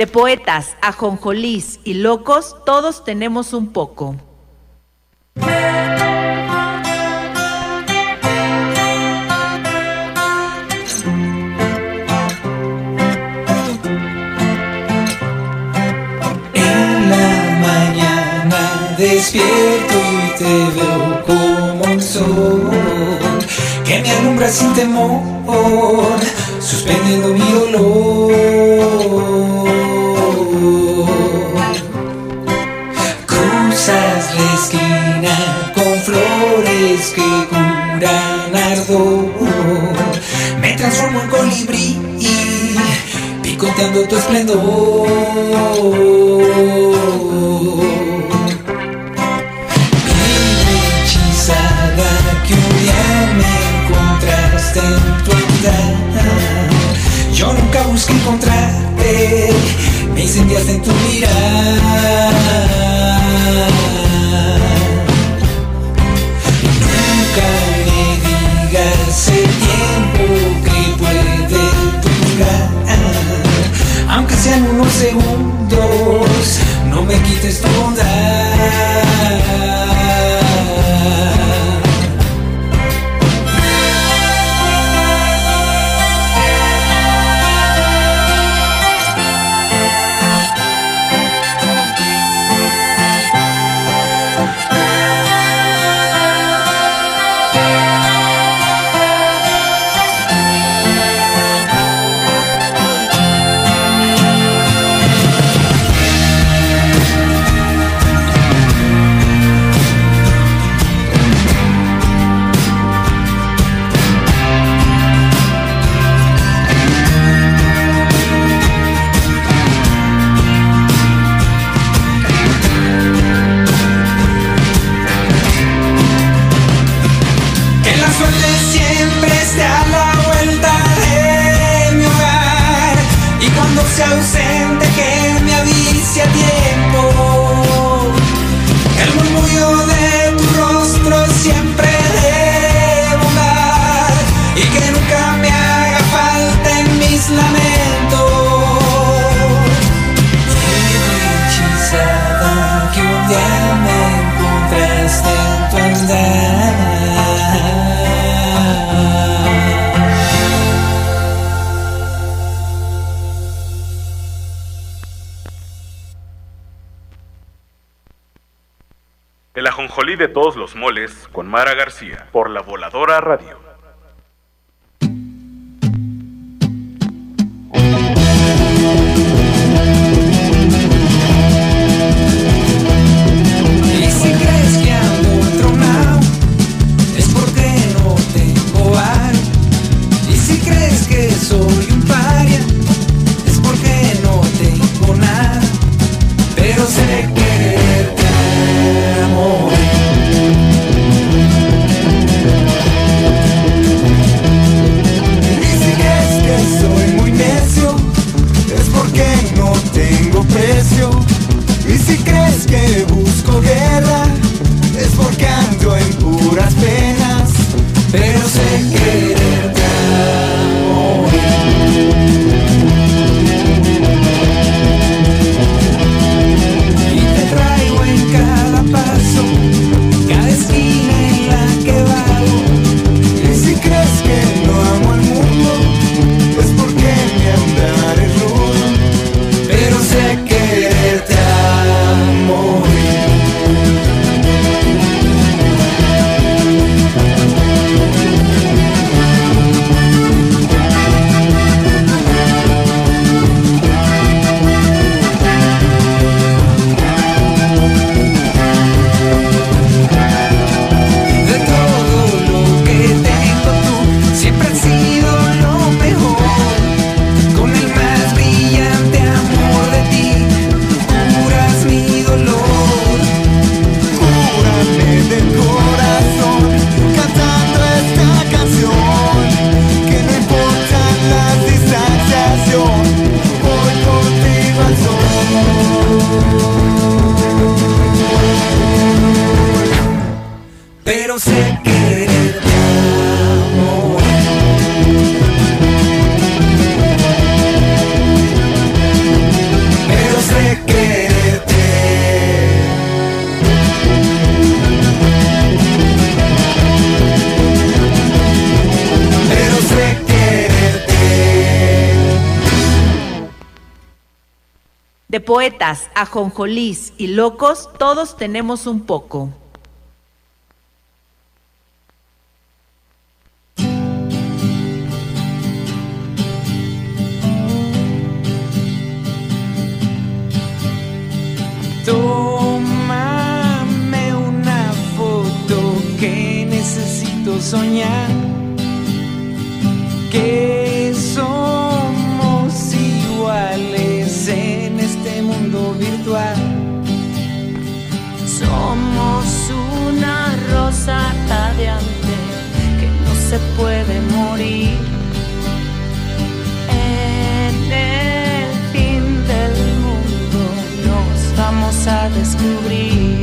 [SPEAKER 3] De poetas, ajonjolís y locos, todos tenemos un poco.
[SPEAKER 6] En la mañana despierto y te veo como un sol que me alumbra sin temor, suspendiendo mi dolor. Cruzas la esquina con flores que curan ardor, me transformo en colibrí picoteando tu esplendor. Vive hechizada que un día me encontraste en tu andar. Yo nunca busqué encontrarte, me incendiaste en tu mirada. Nunca me digas el tiempo que puede durar, aunque sean unos segundos, no me quites tu bondad. Ausente que me avise a tiempo, el murmullo de tu rostro siempre de bondad y que nunca me haga falta en mis lamentos. Vive hechizada que un día me encontraste en tu andar.
[SPEAKER 1] El ajonjolí de todos los moles con Mara García por La Voladora Radio.
[SPEAKER 6] Y si crees que ando entronado, es porque no tengo aro. Y si crees que soy un paria, es porque no tengo nada. Pero sé quererte, amor. Y si crees que soy muy necio, es porque no tengo precio. Y si crees que busco guerra, es porque ando en puras penas. Pero sé quererte, amor. Y te traigo en cada paso, cada esquina en la que vago. Y si crees que no amo al mundo, es porque mi andar es rudo. Pero sé quererte, amor. De todo lo que tengo tú, siempre has sido lo mejor. Con el más brillante amor de ti, curas mi dolor. Cúrame del corazón, cantando esta canción. Que no importan las distancias, yo voy contigo al sol. Pero sé quererte, amor.
[SPEAKER 3] De poetas, ajonjolís y locos, todos tenemos un poco.
[SPEAKER 6] Tómame una foto que necesito soñar, que somos iguales en este mundo virtual.
[SPEAKER 20] Somos una rosa radiante que no se puede morir. En el fin del mundo nos vamos a descubrir.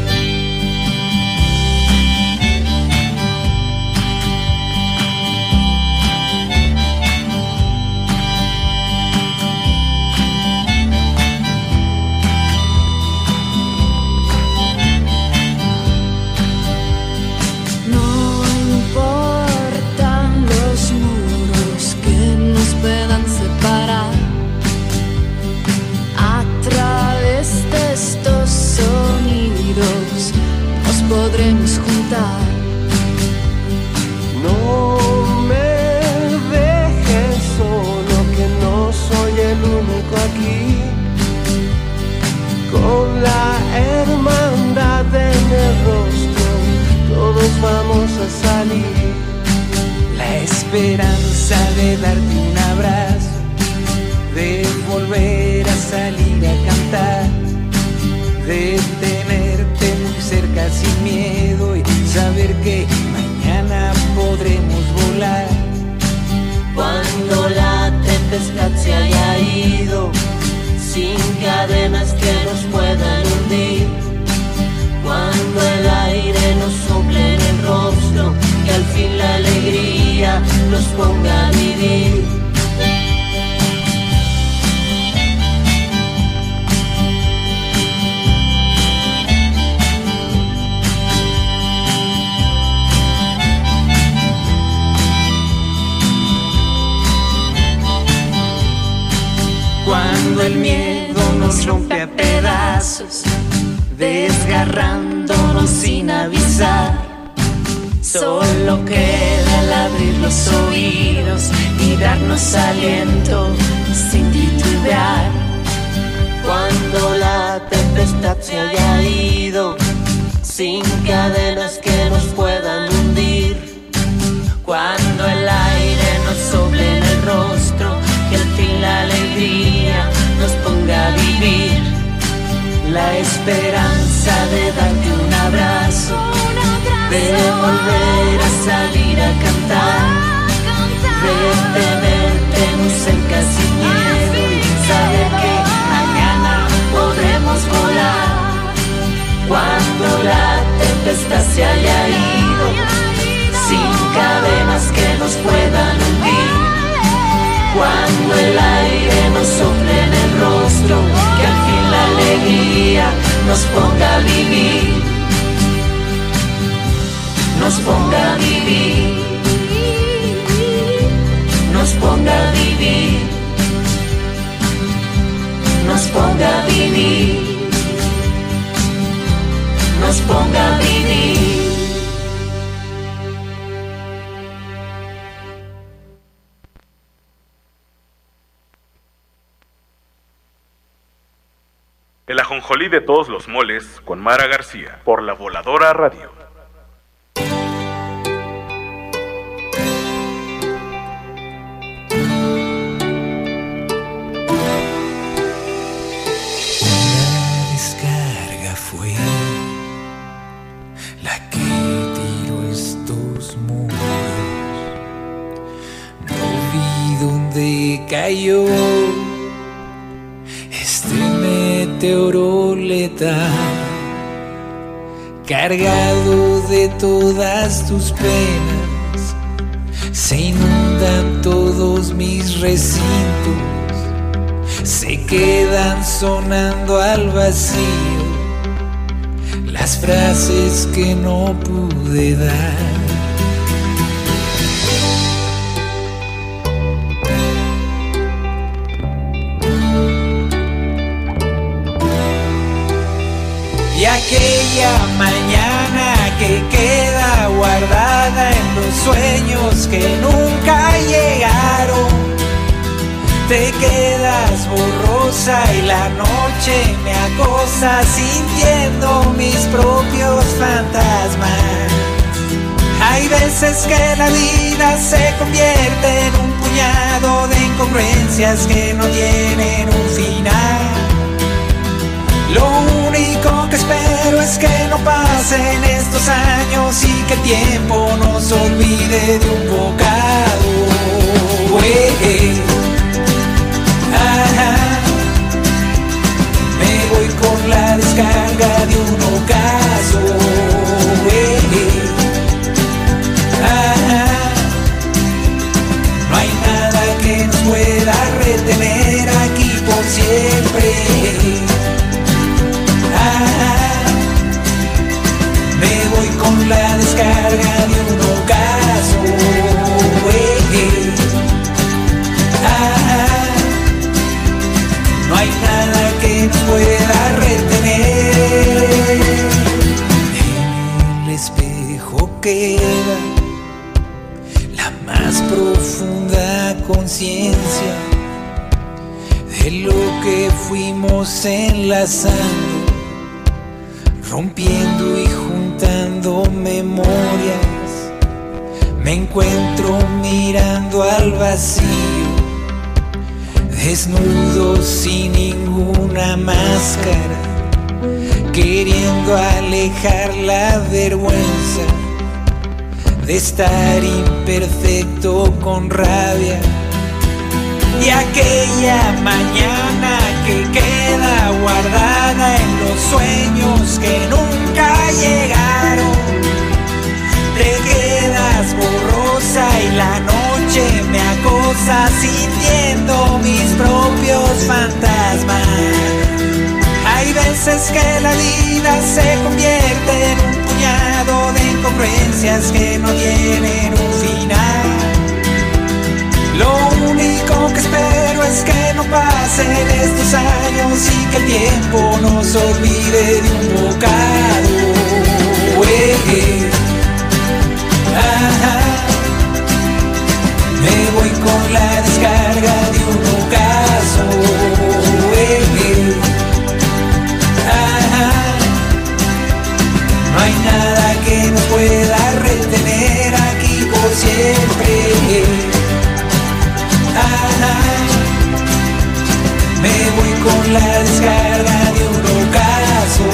[SPEAKER 20] Puedan separar. A través de estos sonidos nos podremos juntar.
[SPEAKER 6] No me dejes solo, que no soy el único aquí. Con la hermandad en el rostro, todos vamos a salir. La esperanza de darte un abrazo, de volver a salir a cantar, de tenerte muy cerca sin miedo y saber que mañana podremos volar.
[SPEAKER 20] Cuando la tempestad se haya ido, sin cadenas que nos puedan hundir. Cuando el aire nos sople en el rostro, que al fin la alegría nos ponga a vivir.
[SPEAKER 6] Cuando el miedo nos rompe a pedazos, desgarrándonos sin avisar, solo queda el abrir los oídos y darnos aliento sin titubear.
[SPEAKER 20] Cuando la tempestad se haya ido, sin cadenas que nos puedan hundir. Cuando el aire nos sople en el rostro, que al fin la alegría nos ponga a vivir. La esperanza de darte un abrazo, de volver a salir a cantar, de tenerte muy cerca sin miedo y saber que mañana podremos volar. Cuando la tempestad se haya ido, sin cadenas que nos puedan hundir. Cuando el aire nos sople en el rostro, que al fin la alegría nos ponga a vivir. Nos ponga a vivir. Nos ponga a vivir. Nos ponga a vivir. Nos ponga a vivir.
[SPEAKER 1] El ajonjolí de todos los moles con Mara García por La Voladora Radio.
[SPEAKER 6] Una descarga fue la que tiró estos muros. No vi dónde cayó este meteoro letal, cargado de todas tus penas. Se inundan todos mis recintos, se quedan sonando al vacío las frases que no pude dar. sueños que nunca llegaron. Te quedas borrosa y la noche me acosa sintiendo mis propios fantasmas. Hay veces que la vida se convierte en un puñado de incongruencias que no tienen un final. Lo único que espero es que no pasen estos años y que el tiempo nos olvide de un bocado. Me voy con la descarga de un ocaso. No hay nada que nos pueda retener aquí por siempre. Me voy con la descarga de un ocaso. No hay nada que nos pueda retener. En el espejo queda la más profunda conciencia de lo que fuimos enlazando, rompiendo y juntando memorias. Me encuentro mirando al vacío, desnudo sin ninguna máscara, queriendo alejar la vergüenza de estar imperfecto con rabia. Y aquella mañana que queda guardada en los sueños que nunca llegaron, te quedas borrosa y la noche me acosa sintiendo mis propios fantasmas. Hay veces que la vida se convierte en un puñado de incongruencias que no tienen un final. Lo único que espero es que no pasen estos años y que el tiempo nos olvide de un bocado. Me voy con la descarga de un ocaso. No hay nada que nos pueda retener aquí por siempre. Me voy con la descarga de un ocaso.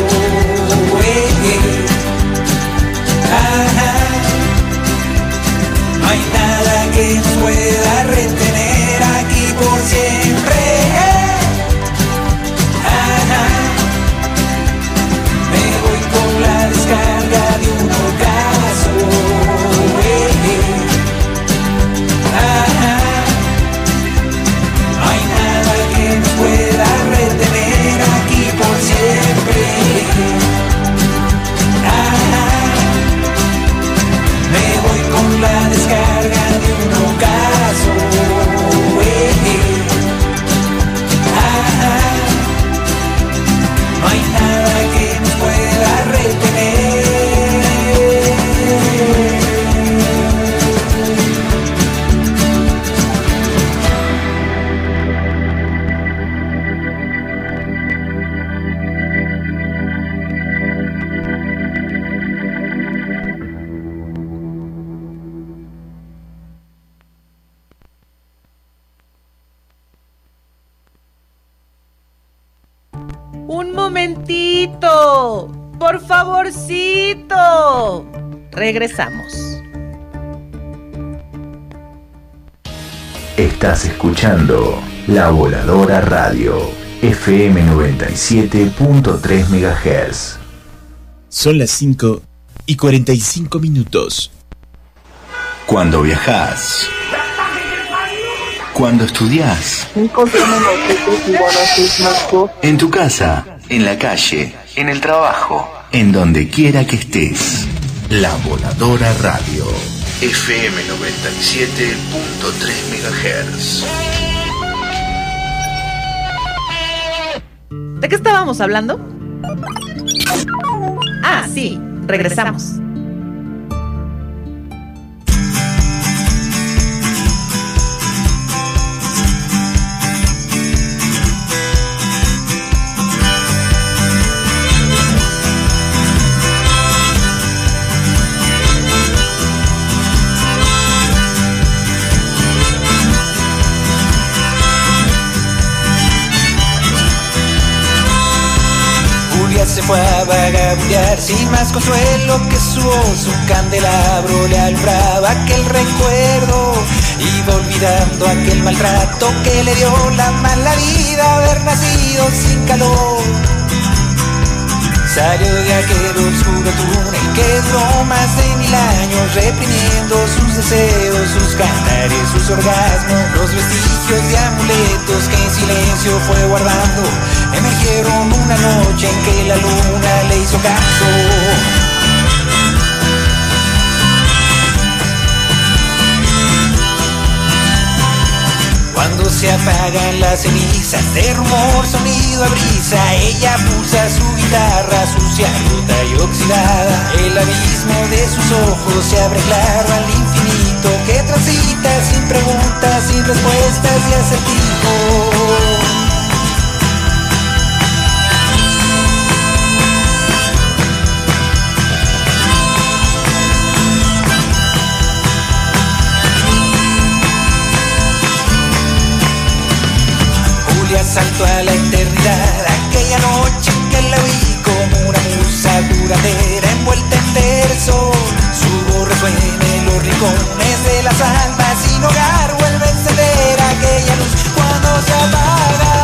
[SPEAKER 6] No hay nada que nos pueda retener aquí por siempre. Me voy con la descarga de un ocaso. No hay nada que nos pueda retener aquí por siempre. Me voy con la descarga de un ocaso. No hay nada que nos pueda retener.
[SPEAKER 3] Un momentito, por favorcito. Regresamos.
[SPEAKER 16] Estás escuchando La Voladora Radio, FM 97.3 MHz.
[SPEAKER 8] Son las 5:45.
[SPEAKER 16] Cuando viajás, cuando estudiás, en tu casa, en la calle, en el trabajo, en donde quiera que estés. La Voladora Radio, FM 97.3 MHz.
[SPEAKER 3] ¿De qué estábamos hablando? Ah, sí, regresamos.
[SPEAKER 6] escabullar sin más consuelo que su voz, un candelabro le alumbraba aquel recuerdo. Iba olvidando aquel maltrato que le dio la mala vida, haber nacido sin calor. Salió de aquel oscuro túnel que duró más de 1000 años, reprimiendo sus deseos, sus cantares, sus orgasmos. Los vestigios de amuletos que en silencio fue guardando emergieron una noche en que la luna le hizo caso. Cuando se apagan las cenizas de rumor, sonido a brisa, ella pulsa su guitarra sucia, rota y oxidada. El abismo de sus ojos se abre claro al infinito que transita sin preguntas, sin respuestas y acertijos. Salto a la eternidad, aquella noche en que la vi como una musa duradera envuelta en verso. Su voz resuena en los rincones de las almas, sin hogar vuelve a encender aquella luz cuando se apaga,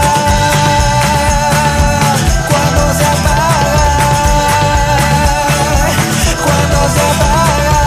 [SPEAKER 6] cuando se apaga, cuando se apaga.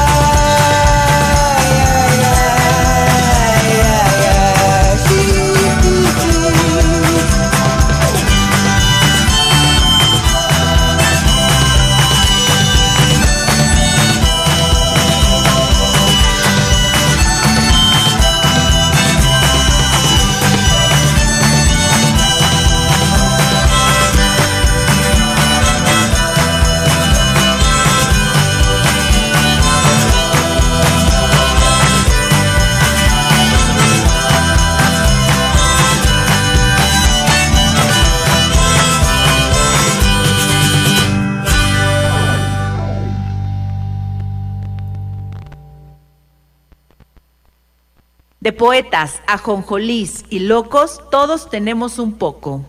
[SPEAKER 3] De poetas, ajonjolís y locos, todos tenemos un poco.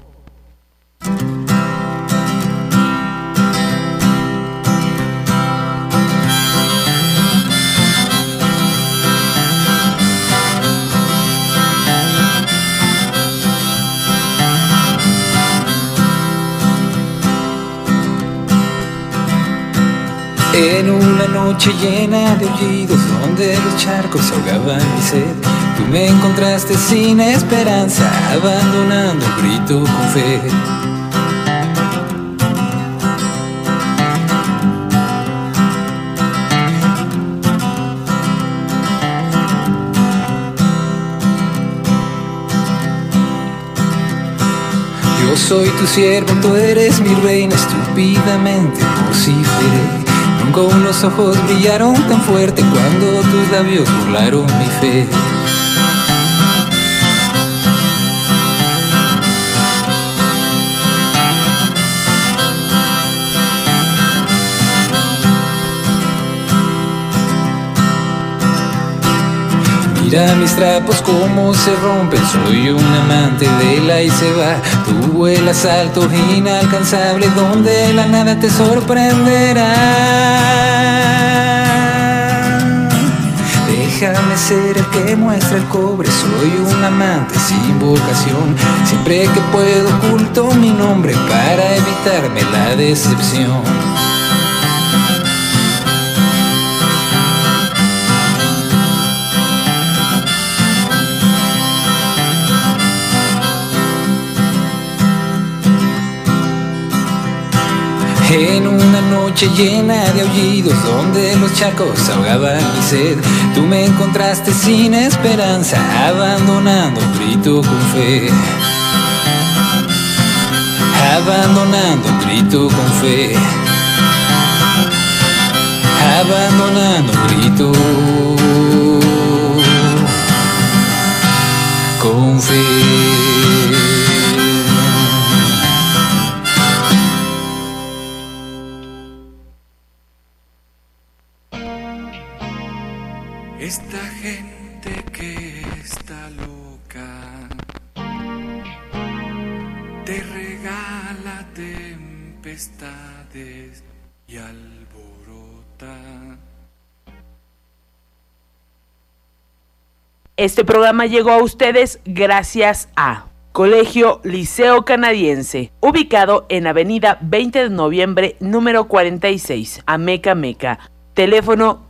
[SPEAKER 6] En una noche llena de aullidos, donde los charcos ahogaban mi sed, tú me encontraste sin esperanza, abandonando el grito con fe. Yo soy tu siervo, tú eres mi reina, estúpidamente vociferé. Nunca unos ojos brillaron tan fuerte cuando tus labios burlaron mi fe. Mira mis trapos cómo se rompen, soy un amante de la y se va. Tú vuelas alto, inalcanzable, donde la nada te sorprenderá. Déjame ser el que muestra el cobre, soy un amante sin vocación. Siempre que puedo oculto mi nombre para evitarme la decepción. En una noche llena de aullidos, donde los charcos ahogaban mi sed, tú me encontraste sin esperanza, abandonando un grito con fe. Abandonando un grito con fe. Abandonando un grito con fe. Esta gente que está loca te regala tempestades
[SPEAKER 21] y alborota.
[SPEAKER 7] Este programa llegó a ustedes gracias a Colegio Liceo Canadiense, ubicado en Avenida 20 de Noviembre, número 46, Ameca Meca. Teléfono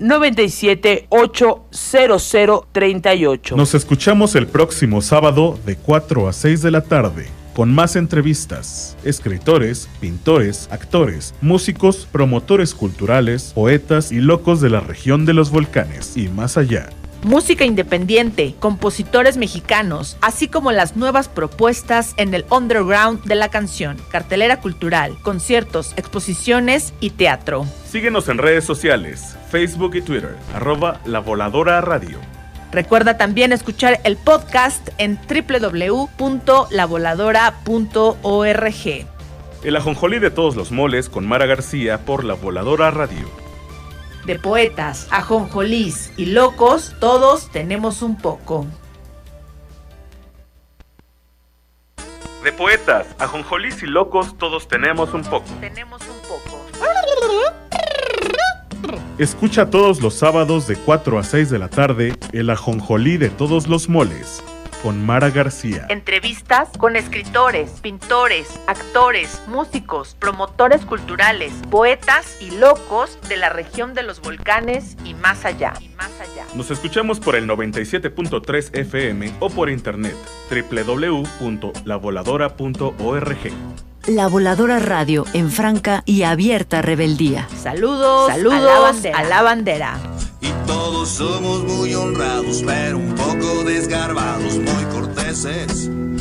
[SPEAKER 7] 97-80038.
[SPEAKER 2] Nos escuchamos el próximo sábado de 4 a 6 de la tarde, con más entrevistas, escritores, pintores, actores, músicos, promotores culturales, poetas y locos de la región de los volcanes y más allá.
[SPEAKER 3] Música independiente, compositores mexicanos, así como las nuevas propuestas en el underground de la canción, cartelera cultural, conciertos, exposiciones y teatro.
[SPEAKER 1] Síguenos en redes sociales, Facebook y Twitter, @La Voladora Radio.
[SPEAKER 3] Recuerda también escuchar el podcast en www.lavoladora.org.
[SPEAKER 1] El ajonjolí de todos los moles con Mara García por La Voladora Radio.
[SPEAKER 3] De poetas, ajonjolís y locos, todos tenemos un poco.
[SPEAKER 1] De poetas, ajonjolís y locos, todos tenemos un poco.
[SPEAKER 2] Escucha todos los sábados de 4 a 6 de la tarde el ajonjolí de todos los moles con Mara García.
[SPEAKER 3] Entrevistas con escritores, pintores, actores, músicos, promotores culturales, poetas y locos de la región de los volcanes y más allá.
[SPEAKER 1] Nos escuchamos por el 97.3 FM o por internet www.lavoladora.org.
[SPEAKER 4] La Voladora Radio en franca y abierta rebeldía.
[SPEAKER 3] Saludos a la bandera.
[SPEAKER 5] Y todos somos muy honrados, pero un poco desgarbados, muy corteses.